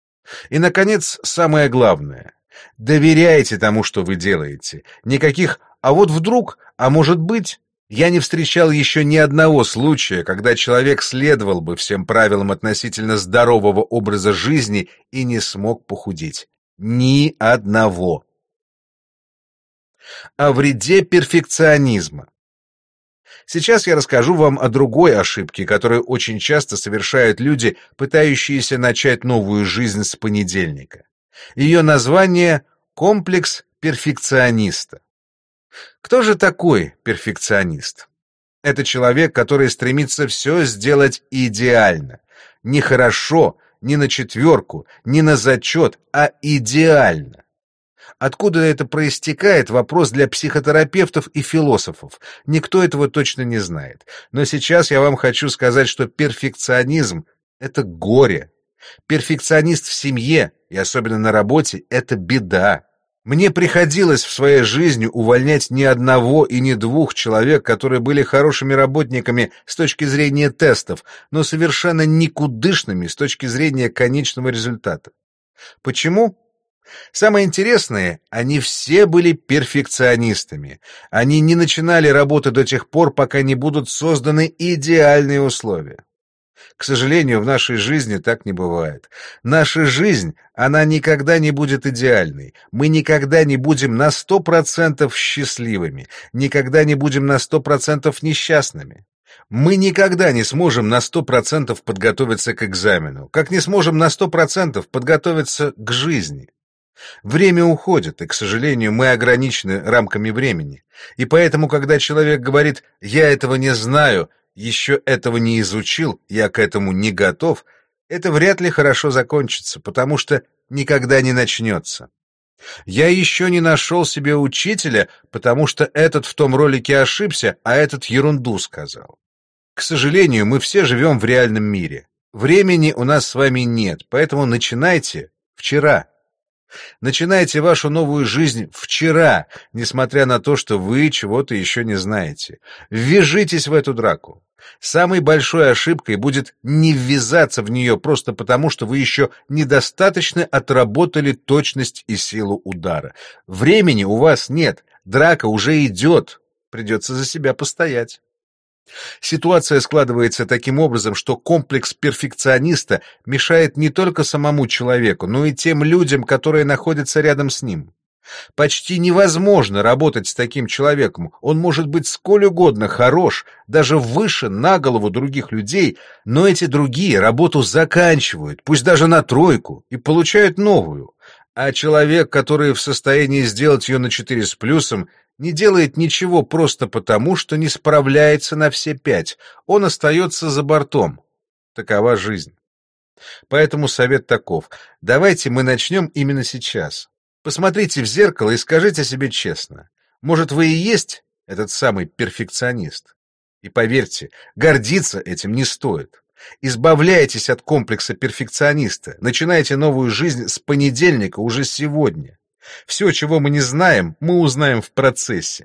И, наконец, самое главное. Доверяйте тому, что вы делаете. Никаких «а вот вдруг», «а может быть». Я не встречал еще ни одного случая, когда человек следовал бы всем правилам относительно здорового образа жизни и не смог похудеть. Ни одного. О вреде перфекционизма. Сейчас я расскажу вам о другой ошибке, которую очень часто совершают люди, пытающиеся начать новую жизнь с понедельника. Ее название — комплекс перфекциониста. Кто же такой перфекционист? Это человек, который стремится все сделать идеально. Не хорошо, не на четверку, не на зачет, а идеально. Откуда это проистекает — вопрос для психотерапевтов и философов. Никто этого точно не знает. Но сейчас я вам хочу сказать, что перфекционизм — это горе. Перфекционист в семье, и особенно на работе, — это беда. Мне приходилось в своей жизни увольнять не одного и не двух человек, которые были хорошими работниками с точки зрения тестов, но совершенно никудышными с точки зрения конечного результата. Почему? Самое интересное, они все были перфекционистами. Они не начинали работу до тех пор, пока не будут созданы идеальные условия. К сожалению, в нашей жизни так не бывает. Наша жизнь, она никогда не будет идеальной. Мы никогда не будем на 100% счастливыми, никогда не будем на 100% несчастными. Мы никогда не сможем на 100% подготовиться к экзамену, как не сможем на 100% подготовиться к жизни. Время уходит, и, к сожалению, мы ограничены рамками времени. И поэтому, когда человек говорит «я этого не знаю», «еще этого не изучил», «я к этому не готов», это вряд ли хорошо закончится, потому что никогда не начнется. «Я еще не нашел себе учителя, потому что этот в том ролике ошибся, а этот ерунду сказал». К сожалению, мы все живем в реальном мире. Времени у нас с вами нет, поэтому начинайте вчера. Начинайте вашу новую жизнь вчера, несмотря на то, что вы чего-то еще не знаете. Ввяжитесь в эту драку. Самой большой ошибкой будет не ввязаться в нее просто потому, что вы еще недостаточно отработали точность и силу удара. Времени у вас нет, драка уже идет, придется за себя постоять. Ситуация складывается таким образом, что комплекс перфекциониста мешает не только самому человеку, но и тем людям, которые находятся рядом с ним. Почти невозможно работать с таким человеком. Он может быть сколь угодно хорош, даже выше на голову других людей, но эти другие работу заканчивают, пусть даже на 3, и получают новую. А человек, который в состоянии сделать ее на 4 с плюсом, не делает ничего просто потому, что не справляется на все 5. Он остается за бортом. Такова жизнь. Поэтому совет таков. Давайте мы начнем именно сейчас. Посмотрите в зеркало и скажите себе честно. Может, вы и есть этот самый перфекционист? И поверьте, гордиться этим не стоит. Избавляйтесь от комплекса перфекциониста. Начинайте новую жизнь с понедельника уже сегодня. Все, чего мы не знаем, мы узнаем в процессе.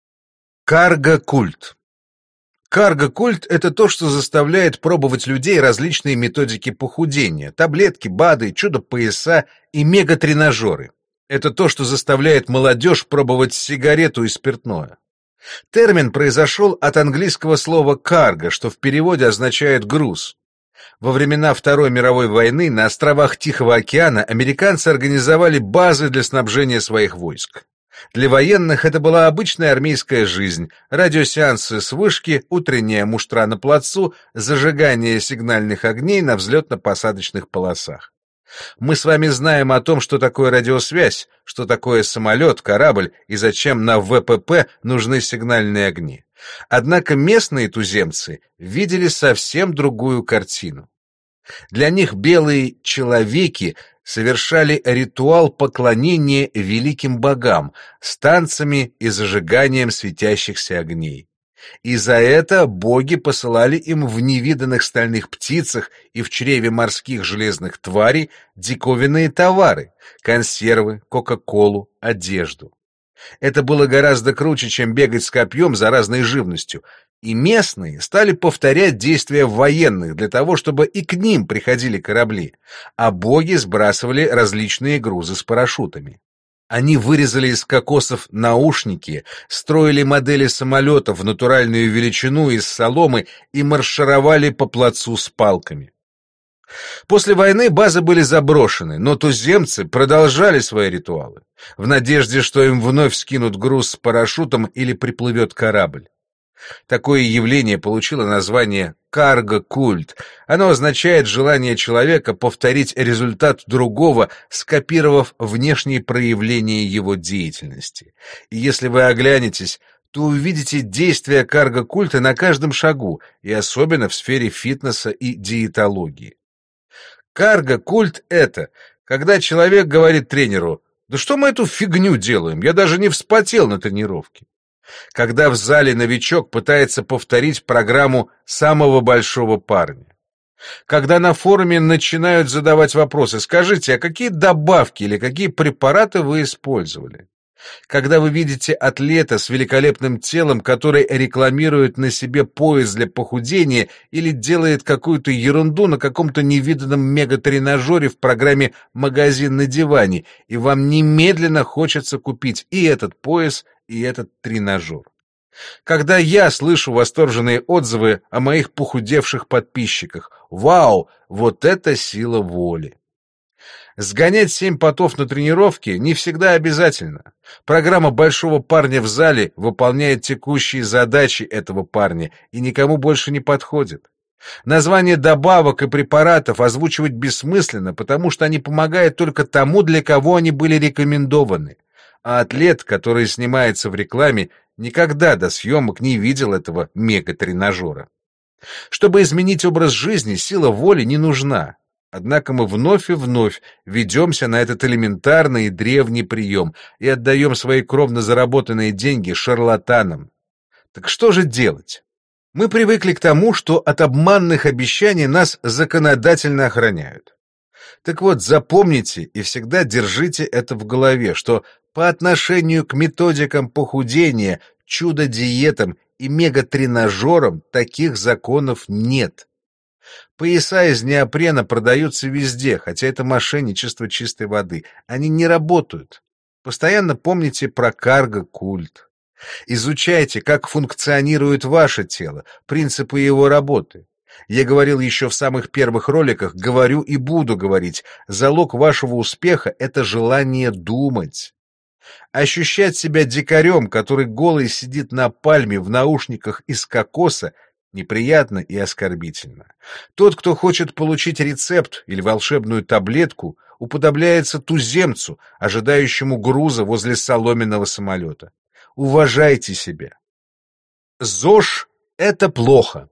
Карго-культ. Карго-культ — это то, что заставляет пробовать людей различные методики похудения, таблетки, БАДы, чудо-пояса и мега-тренажеры. Это то, что заставляет молодежь пробовать сигарету и спиртное. Термин произошел от английского слова «карго», что в переводе означает «груз». Во времена Второй мировой войны на островах Тихого океана американцы организовали базы для снабжения своих войск. Для военных это была обычная армейская жизнь: радиосеансы с вышки, утренняя муштра на плацу, зажигание сигнальных огней на взлетно-посадочных полосах. Мы с вами знаем о том, что такое радиосвязь, что такое самолет, корабль и зачем на ВПП нужны сигнальные огни. Однако местные туземцы видели совсем другую картину. Для них белые человеки совершали ритуал поклонения великим богам с танцами и зажиганием светящихся огней. И за это боги посылали им в невиданных стальных птицах и в чреве морских железных тварей диковинные товары: консервы, кока-колу, одежду. Это было гораздо круче, чем бегать с копьем за разной живностью, и местные стали повторять действия военных для того, чтобы и к ним приходили корабли, а боги сбрасывали различные грузы с парашютами. Они вырезали из кокосов наушники, строили модели самолетов в натуральную величину из соломы и маршировали по плацу с палками. После войны базы были заброшены, но туземцы продолжали свои ритуалы, в надежде, что им вновь скинут груз с парашютом или приплывет корабль. Такое явление получило название карго-культ. Оно означает желание человека повторить результат другого, скопировав внешние проявления его деятельности. И если вы оглянетесь, то увидите действия карго-культа на каждом шагу, и особенно в сфере фитнеса и диетологии. Карго-культ — это когда человек говорит тренеру: «Да что мы эту фигню делаем? Я даже не вспотел на тренировке». Когда в зале новичок пытается повторить программу самого большого парня. Когда на форуме начинают задавать вопросы: «Скажите, а какие добавки или какие препараты вы использовали?» Когда вы видите атлета с великолепным телом, который рекламирует на себе пояс для похудения или делает какую-то ерунду на каком-то невиданном мегатренажере в программе «Магазин на диване», и вам немедленно хочется купить и этот пояс, и этот тренажер. Когда я слышу восторженные отзывы о моих похудевших подписчиках: «Вау, вот это сила воли!» Сгонять 7 потов на тренировке не всегда обязательно. Программа большого парня в зале выполняет текущие задачи этого парня и никому больше не подходит. Названия добавок и препаратов озвучивать бессмысленно, потому что они помогают только тому, для кого они были рекомендованы. А атлет, который снимается в рекламе, никогда до съемок не видел этого мегатренажера. Чтобы изменить образ жизни, сила воли не нужна. Однако мы вновь и вновь ведемся на этот элементарный и древний прием и отдаем свои кровно заработанные деньги шарлатанам. Так что же делать? Мы привыкли к тому, что от обманных обещаний нас законодательно охраняют. Так вот, запомните и всегда держите это в голове, что по отношению к методикам похудения, чудо-диетам и мегатренажерам таких законов нет. Пояса из неопрена продаются везде, хотя это мошенничество чистой воды. Они не работают. Постоянно помните про карго-культ. Изучайте, как функционирует ваше тело, принципы его работы. Я говорил еще в самых первых роликах, говорю и буду говорить, залог вашего успеха — это желание думать. Ощущать себя дикарем, который голый сидит на пальме в наушниках из кокоса, неприятно и оскорбительно. Тот, кто хочет получить рецепт или волшебную таблетку, уподобляется туземцу, ожидающему груза возле соломенного самолета. Уважайте себя. ЗОЖ — это плохо.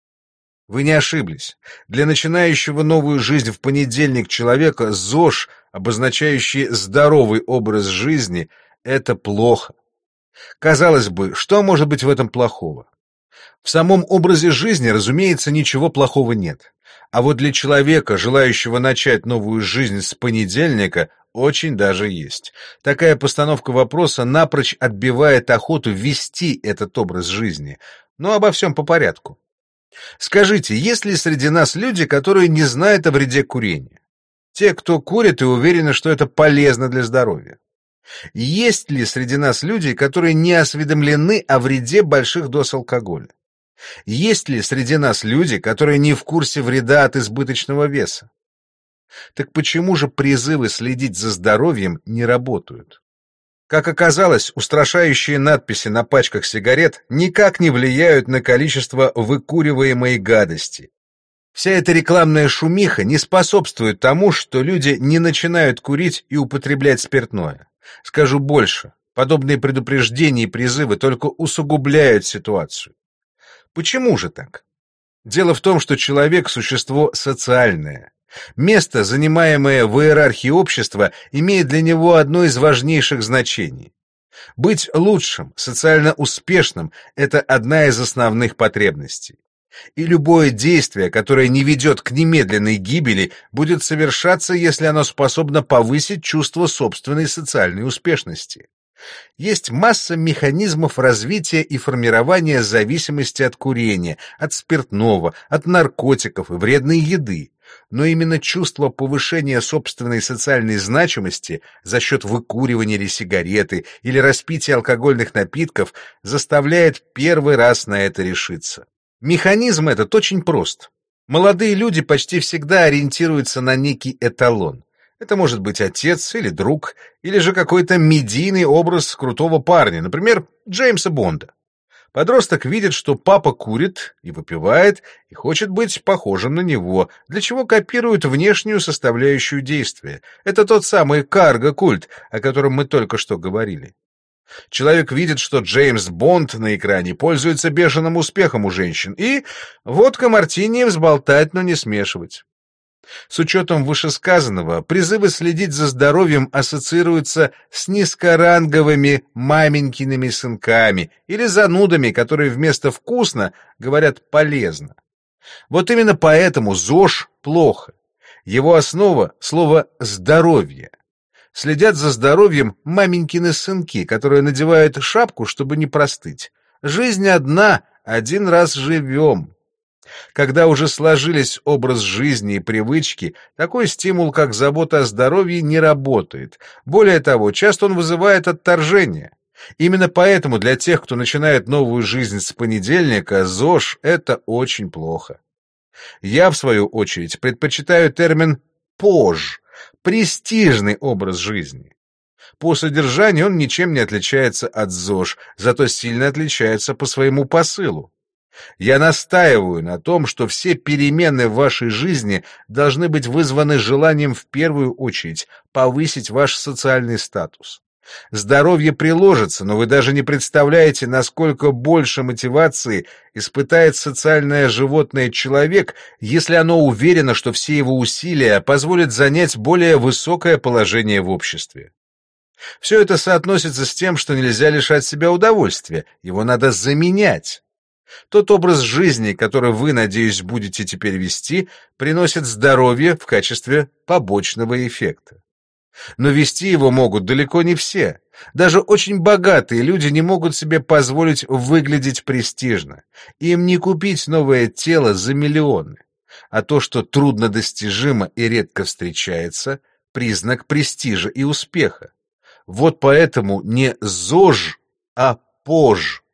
Вы не ошиблись. Для начинающего новую жизнь в понедельник человека ЗОЖ, обозначающий здоровый образ жизни, это плохо. Казалось бы, что может быть в этом плохого? В самом образе жизни, разумеется, ничего плохого нет. А вот для человека, желающего начать новую жизнь с понедельника, очень даже есть. Такая постановка вопроса напрочь отбивает охоту вести этот образ жизни. Но обо всем по порядку. Скажите, есть ли среди нас люди, которые не знают о вреде курения? Те, кто курит и уверены, что это полезно для здоровья. Есть ли среди нас люди, которые не осведомлены о вреде больших доз алкоголя? Есть ли среди нас люди, которые не в курсе вреда от избыточного веса? Так почему же призывы следить за здоровьем не работают? Как оказалось, устрашающие надписи на пачках сигарет никак не влияют на количество выкуриваемой гадости. Вся эта рекламная шумиха не способствует тому, что люди не начинают курить и употреблять спиртное. Скажу больше, подобные предупреждения и призывы только усугубляют ситуацию. Почему же так? Дело в том, что человек — существо социальное. Место, занимаемое в иерархии общества, имеет для него одно из важнейших значений. Быть лучшим, социально успешным — это одна из основных потребностей. И любое действие, которое не ведет к немедленной гибели, будет совершаться, если оно способно повысить чувство собственной социальной успешности. Есть масса механизмов развития и формирования зависимости от курения, от спиртного, от наркотиков и вредной еды. Но именно чувство повышения собственной социальной значимости за счет выкуривания или сигареты или распития алкогольных напитков заставляет первый раз на это решиться. Механизм этот очень прост. Молодые люди почти всегда ориентируются на некий эталон. Это может быть отец или друг, или же какой-то медийный образ крутого парня, например, Джеймса Бонда. Подросток видит, что папа курит и выпивает, и хочет быть похожим на него, для чего копирует внешнюю составляющую действия. Это тот самый карго-культ, о котором мы только что говорили. Человек видит, что Джеймс Бонд на экране пользуется бешеным успехом у женщин, и водка мартини взболтать, но не смешивать. С учетом вышесказанного, призывы следить за здоровьем ассоциируются с низкоранговыми маменькиными сынками или занудами, которые вместо «вкусно» говорят «полезно». Вот именно поэтому ЗОЖ плохо. Его основа — слово «здоровье». Следят за здоровьем маменькины сынки, которые надевают шапку, чтобы не простыть. Жизнь одна, один раз живем. Когда уже сложились образ жизни и привычки, такой стимул, как забота о здоровье, не работает. Более того, часто он вызывает отторжение. Именно поэтому для тех, кто начинает новую жизнь с понедельника, ЗОЖ — это очень плохо. Я, в свою очередь, предпочитаю термин «пож» — престижный образ жизни. По содержанию он ничем не отличается от ЗОЖ, зато сильно отличается по своему посылу. Я настаиваю на том, что все перемены в вашей жизни должны быть вызваны желанием в первую очередь повысить ваш социальный статус. Здоровье приложится, но вы даже не представляете, насколько больше мотивации испытает социальное животное человек, если оно уверено, что все его усилия позволят занять более высокое положение в обществе. Все это соотносится с тем, что нельзя лишать себя удовольствия, его надо заменять. Тот образ жизни, который вы, надеюсь, будете теперь вести, приносит здоровье в качестве побочного эффекта. Но вести его могут далеко не все. Даже очень богатые люди не могут себе позволить выглядеть престижно. Им не купить новое тело за миллионы. А то, что труднодостижимо и редко встречается, признак престижа и успеха. Вот поэтому не ЗОЖ, а ПОЖ.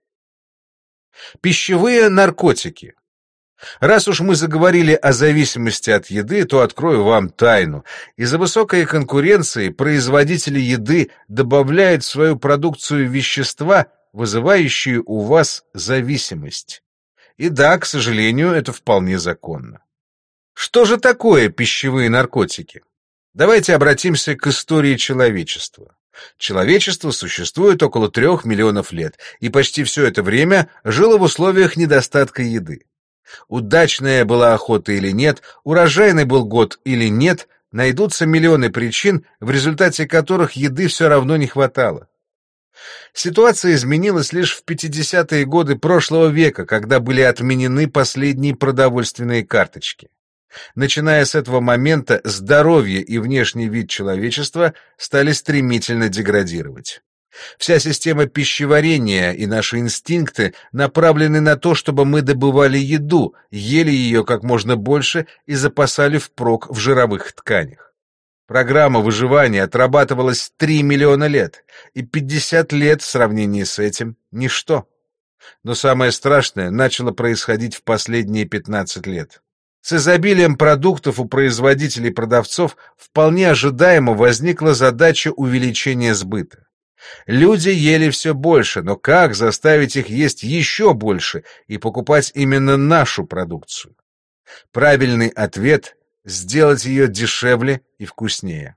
Пищевые наркотики. Раз уж мы заговорили о зависимости от еды, то открою вам тайну. Из-за высокой конкуренции производители еды добавляют в свою продукцию вещества, вызывающие у вас зависимость. И да, к сожалению, это вполне законно. Что же такое пищевые наркотики? Давайте обратимся к истории человечества. Человечество существует около 3 миллионов лет, и почти все это время жило в условиях недостатка еды. Удачная была охота или нет, урожайный был год или нет, найдутся миллионы причин, в результате которых еды все равно не хватало. Ситуация изменилась лишь в 50-е годы прошлого века, когда были отменены последние продовольственные карточки. Начиная с этого момента здоровье и внешний вид человечества стали стремительно деградировать. Вся система пищеварения и наши инстинкты направлены на то, чтобы мы добывали еду, ели ее как можно больше и запасали впрок в жировых тканях. Программа выживания отрабатывалась 3 миллиона лет, и 50 лет в сравнении с этим — ничто. Но самое страшное начало происходить в последние 15 лет. С изобилием продуктов у производителей и продавцов вполне ожидаемо возникла задача увеличения сбыта. Люди ели все больше, но как заставить их есть еще больше и покупать именно нашу продукцию? Правильный ответ — сделать ее дешевле и вкуснее.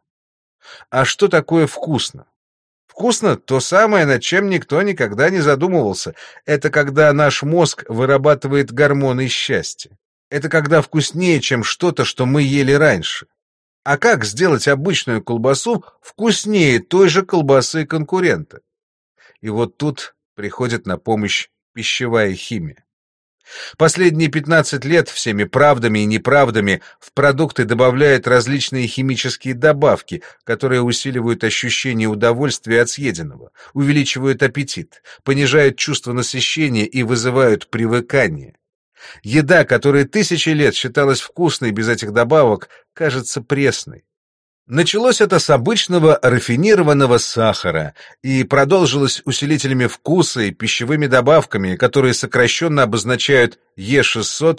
А что такое вкусно? Вкусно — то самое, над чем никто никогда не задумывался. Это когда наш мозг вырабатывает гормоны счастья. Это когда вкуснее, чем что-то, что мы ели раньше. А как сделать обычную колбасу вкуснее той же колбасы конкурента? И вот тут приходит на помощь пищевая химия. Последние 15 лет всеми правдами и неправдами в продукты добавляют различные химические добавки, которые усиливают ощущение удовольствия от съеденного, увеличивают аппетит, понижают чувство насыщения и вызывают привыкание. Еда, которая тысячи лет считалась вкусной без этих добавок, кажется пресной. Началось это с обычного рафинированного сахара и продолжилось усилителями вкуса и пищевыми добавками, которые сокращенно обозначают Е600,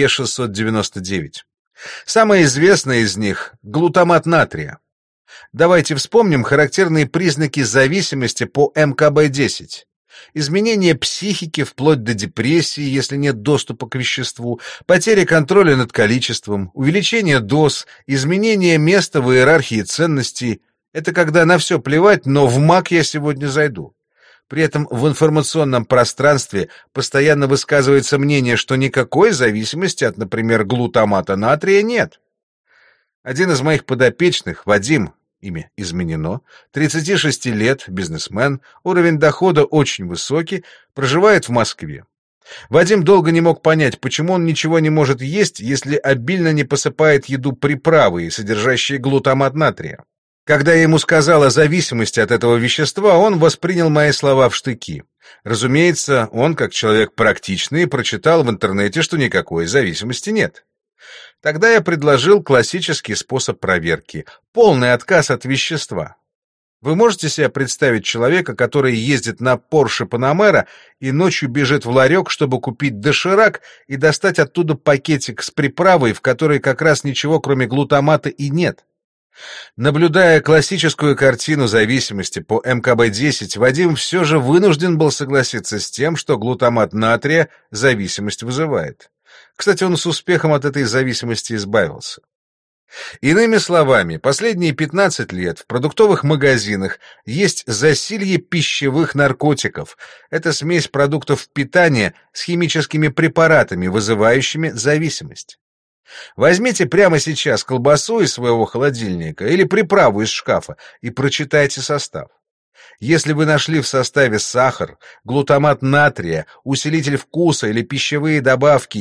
Е699. Самое известное из них — глутамат натрия. Давайте вспомним характерные признаки зависимости по МКБ-10. Изменение психики вплоть до депрессии, если нет доступа к веществу, потеря контроля над количеством, увеличение доз, изменение места в иерархии ценностей — это когда на все плевать, но в МАК я сегодня зайду. При этом в информационном пространстве постоянно высказывается мнение, что никакой зависимости от, например, глутамата натрия нет. Один из моих подопечных, Вадим, имя изменено, 36 лет, бизнесмен, уровень дохода очень высокий, проживает в Москве. Вадим долго не мог понять, почему он ничего не может есть, если обильно не посыпает еду приправой, содержащей глутамат натрия. Когда я ему сказал о зависимости от этого вещества, он воспринял мои слова в штыки. Разумеется, он, как человек практичный, прочитал в интернете, что никакой зависимости нет. Тогда я предложил классический способ проверки — полный отказ от вещества. Вы можете себе представить человека, который ездит на Porsche Panamera и ночью бежит в ларек, чтобы купить доширак и достать оттуда пакетик с приправой, в которой как раз ничего, кроме глутамата, и нет? Наблюдая классическую картину зависимости по МКБ-10, Вадим все же вынужден был согласиться с тем, что глутамат натрия зависимость вызывает. Кстати, он с успехом от этой зависимости избавился. Иными словами, последние 15 лет в продуктовых магазинах есть засилье пищевых наркотиков. Это смесь продуктов питания с химическими препаратами, вызывающими зависимость. Возьмите прямо сейчас колбасу из своего холодильника или приправу из шкафа и прочитайте состав. Если вы нашли в составе сахар, глутамат натрия, усилитель вкуса или пищевые добавки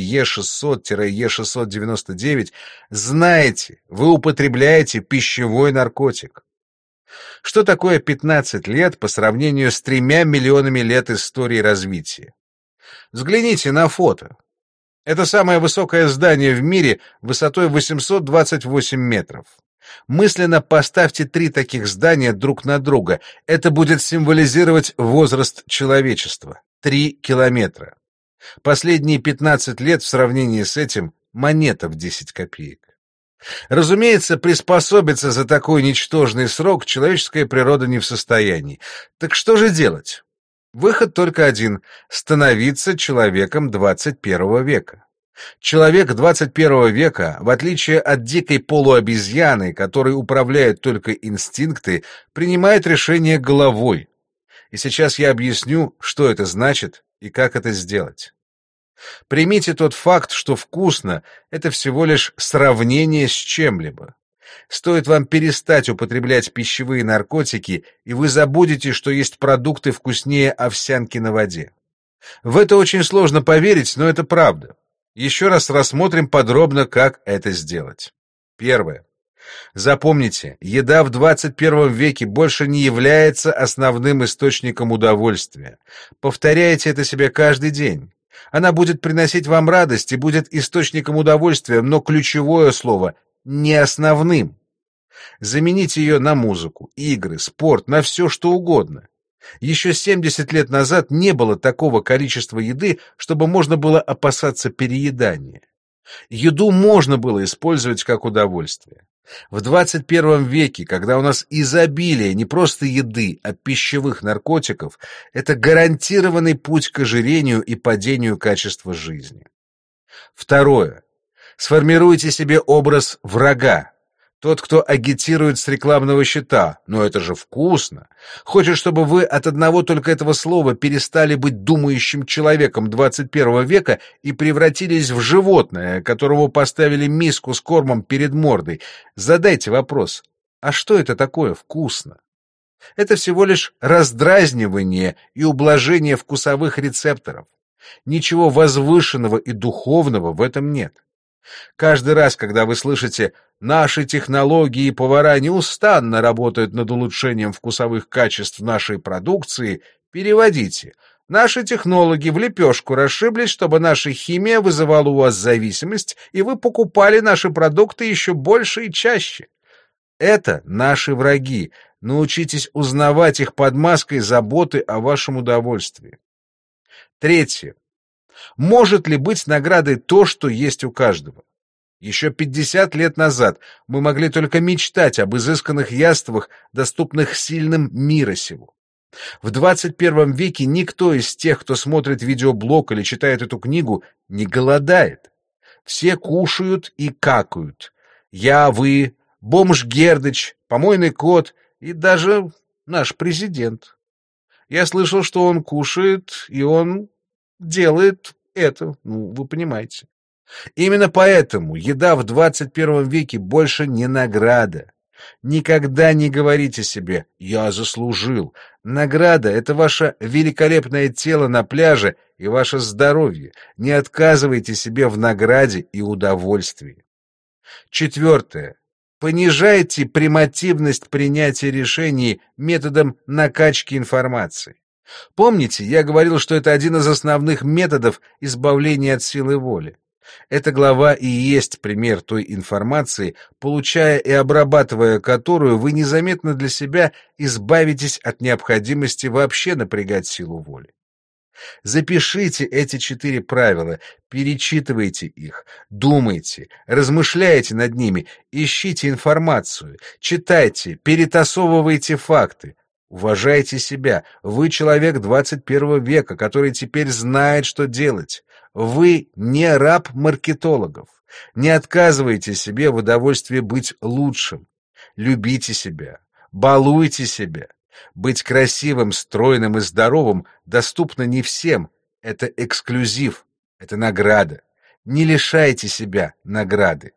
Е600-Е699, знайте, вы употребляете пищевой наркотик. Что такое 15 лет по сравнению с 3 миллионами лет истории развития? Взгляните на фото. Это самое высокое здание в мире высотой 828 метров. Мысленно поставьте 3 таких здания друг на друга. Это будет символизировать возраст человечества. 3 километра. Последние 15 лет в сравнении с этим — монета в 10 копеек. Разумеется, приспособиться за такой ничтожный срок человеческая природа не в состоянии. Так что же делать? Выход только один — становиться человеком 21 века. Человек 21 века, в отличие от дикой полуобезьяны, которой управляют только инстинкты, принимает решение головой. И сейчас я объясню, что это значит и как это сделать. Примите тот факт, что вкусно — это всего лишь сравнение с чем-либо. Стоит вам перестать употреблять пищевые наркотики, и вы забудете, что есть продукты вкуснее овсянки на воде. В это очень сложно поверить, но это правда. Еще раз рассмотрим подробно, как это сделать. Первое. Запомните, еда в 21 веке больше не является основным источником удовольствия. Повторяйте это себе каждый день. Она будет приносить вам радость и будет источником удовольствия, но ключевое слово — не основным. Замените ее на музыку, игры, спорт, на все что угодно. Еще 70 лет назад не было такого количества еды, чтобы можно было опасаться переедания. Еду можно было использовать как удовольствие. В 21 веке, когда у нас изобилие не просто еды, а пищевых наркотиков, это гарантированный путь к ожирению и падению качества жизни. Второе. Сформируйте себе образ врага. Тот, кто агитирует с рекламного щита, но это же вкусно, хочет, чтобы вы от одного только этого слова перестали быть думающим человеком 21 века и превратились в животное, которому поставили миску с кормом перед мордой. Задайте вопрос: а что это такое вкусно? Это всего лишь раздразнивание и ублажение вкусовых рецепторов. Ничего возвышенного и духовного в этом нет. Каждый раз, когда вы слышите «наши технологии и повара неустанно работают над улучшением вкусовых качеств нашей продукции», переводите: «наши технологи в лепешку расшиблись, чтобы наша химия вызывала у вас зависимость, и вы покупали наши продукты еще больше и чаще». Это наши враги. Научитесь узнавать их под маской заботы о вашем удовольствии. Третье. Может ли быть наградой то, что есть у каждого? Еще 50 лет назад мы могли только мечтать об изысканных яствах, доступных сильным мира сего. В 21 веке никто из тех, кто смотрит видеоблог или читает эту книгу, не голодает. Все кушают и какают. Я, вы, бомж Гердыч, помойный кот и даже наш президент. Я слышал, что он кушает, и он делает это, вы понимаете. Именно поэтому еда в 21 веке больше не награда. Никогда не говорите себе «я заслужил». Награда — это ваше великолепное тело на пляже и ваше здоровье. Не отказывайте себе в награде и удовольствии. Четвертое. Понижайте примативность принятия решений методом накачки информации. Помните, я говорил, что это один из основных методов избавления от силы воли. Эта глава и есть пример той информации, получая и обрабатывая которую, вы незаметно для себя избавитесь от необходимости вообще напрягать силу воли. Запишите эти 4 правила, перечитывайте их, думайте, размышляйте над ними, ищите информацию, читайте, перетасовывайте факты. Уважайте себя. Вы человек 21 века, который теперь знает, что делать. Вы не раб маркетологов. Не отказывайте себе в удовольствии быть лучшим. Любите себя. Балуйте себя. Быть красивым, стройным и здоровым доступно не всем. Это эксклюзив. Это награда. Не лишайте себя награды.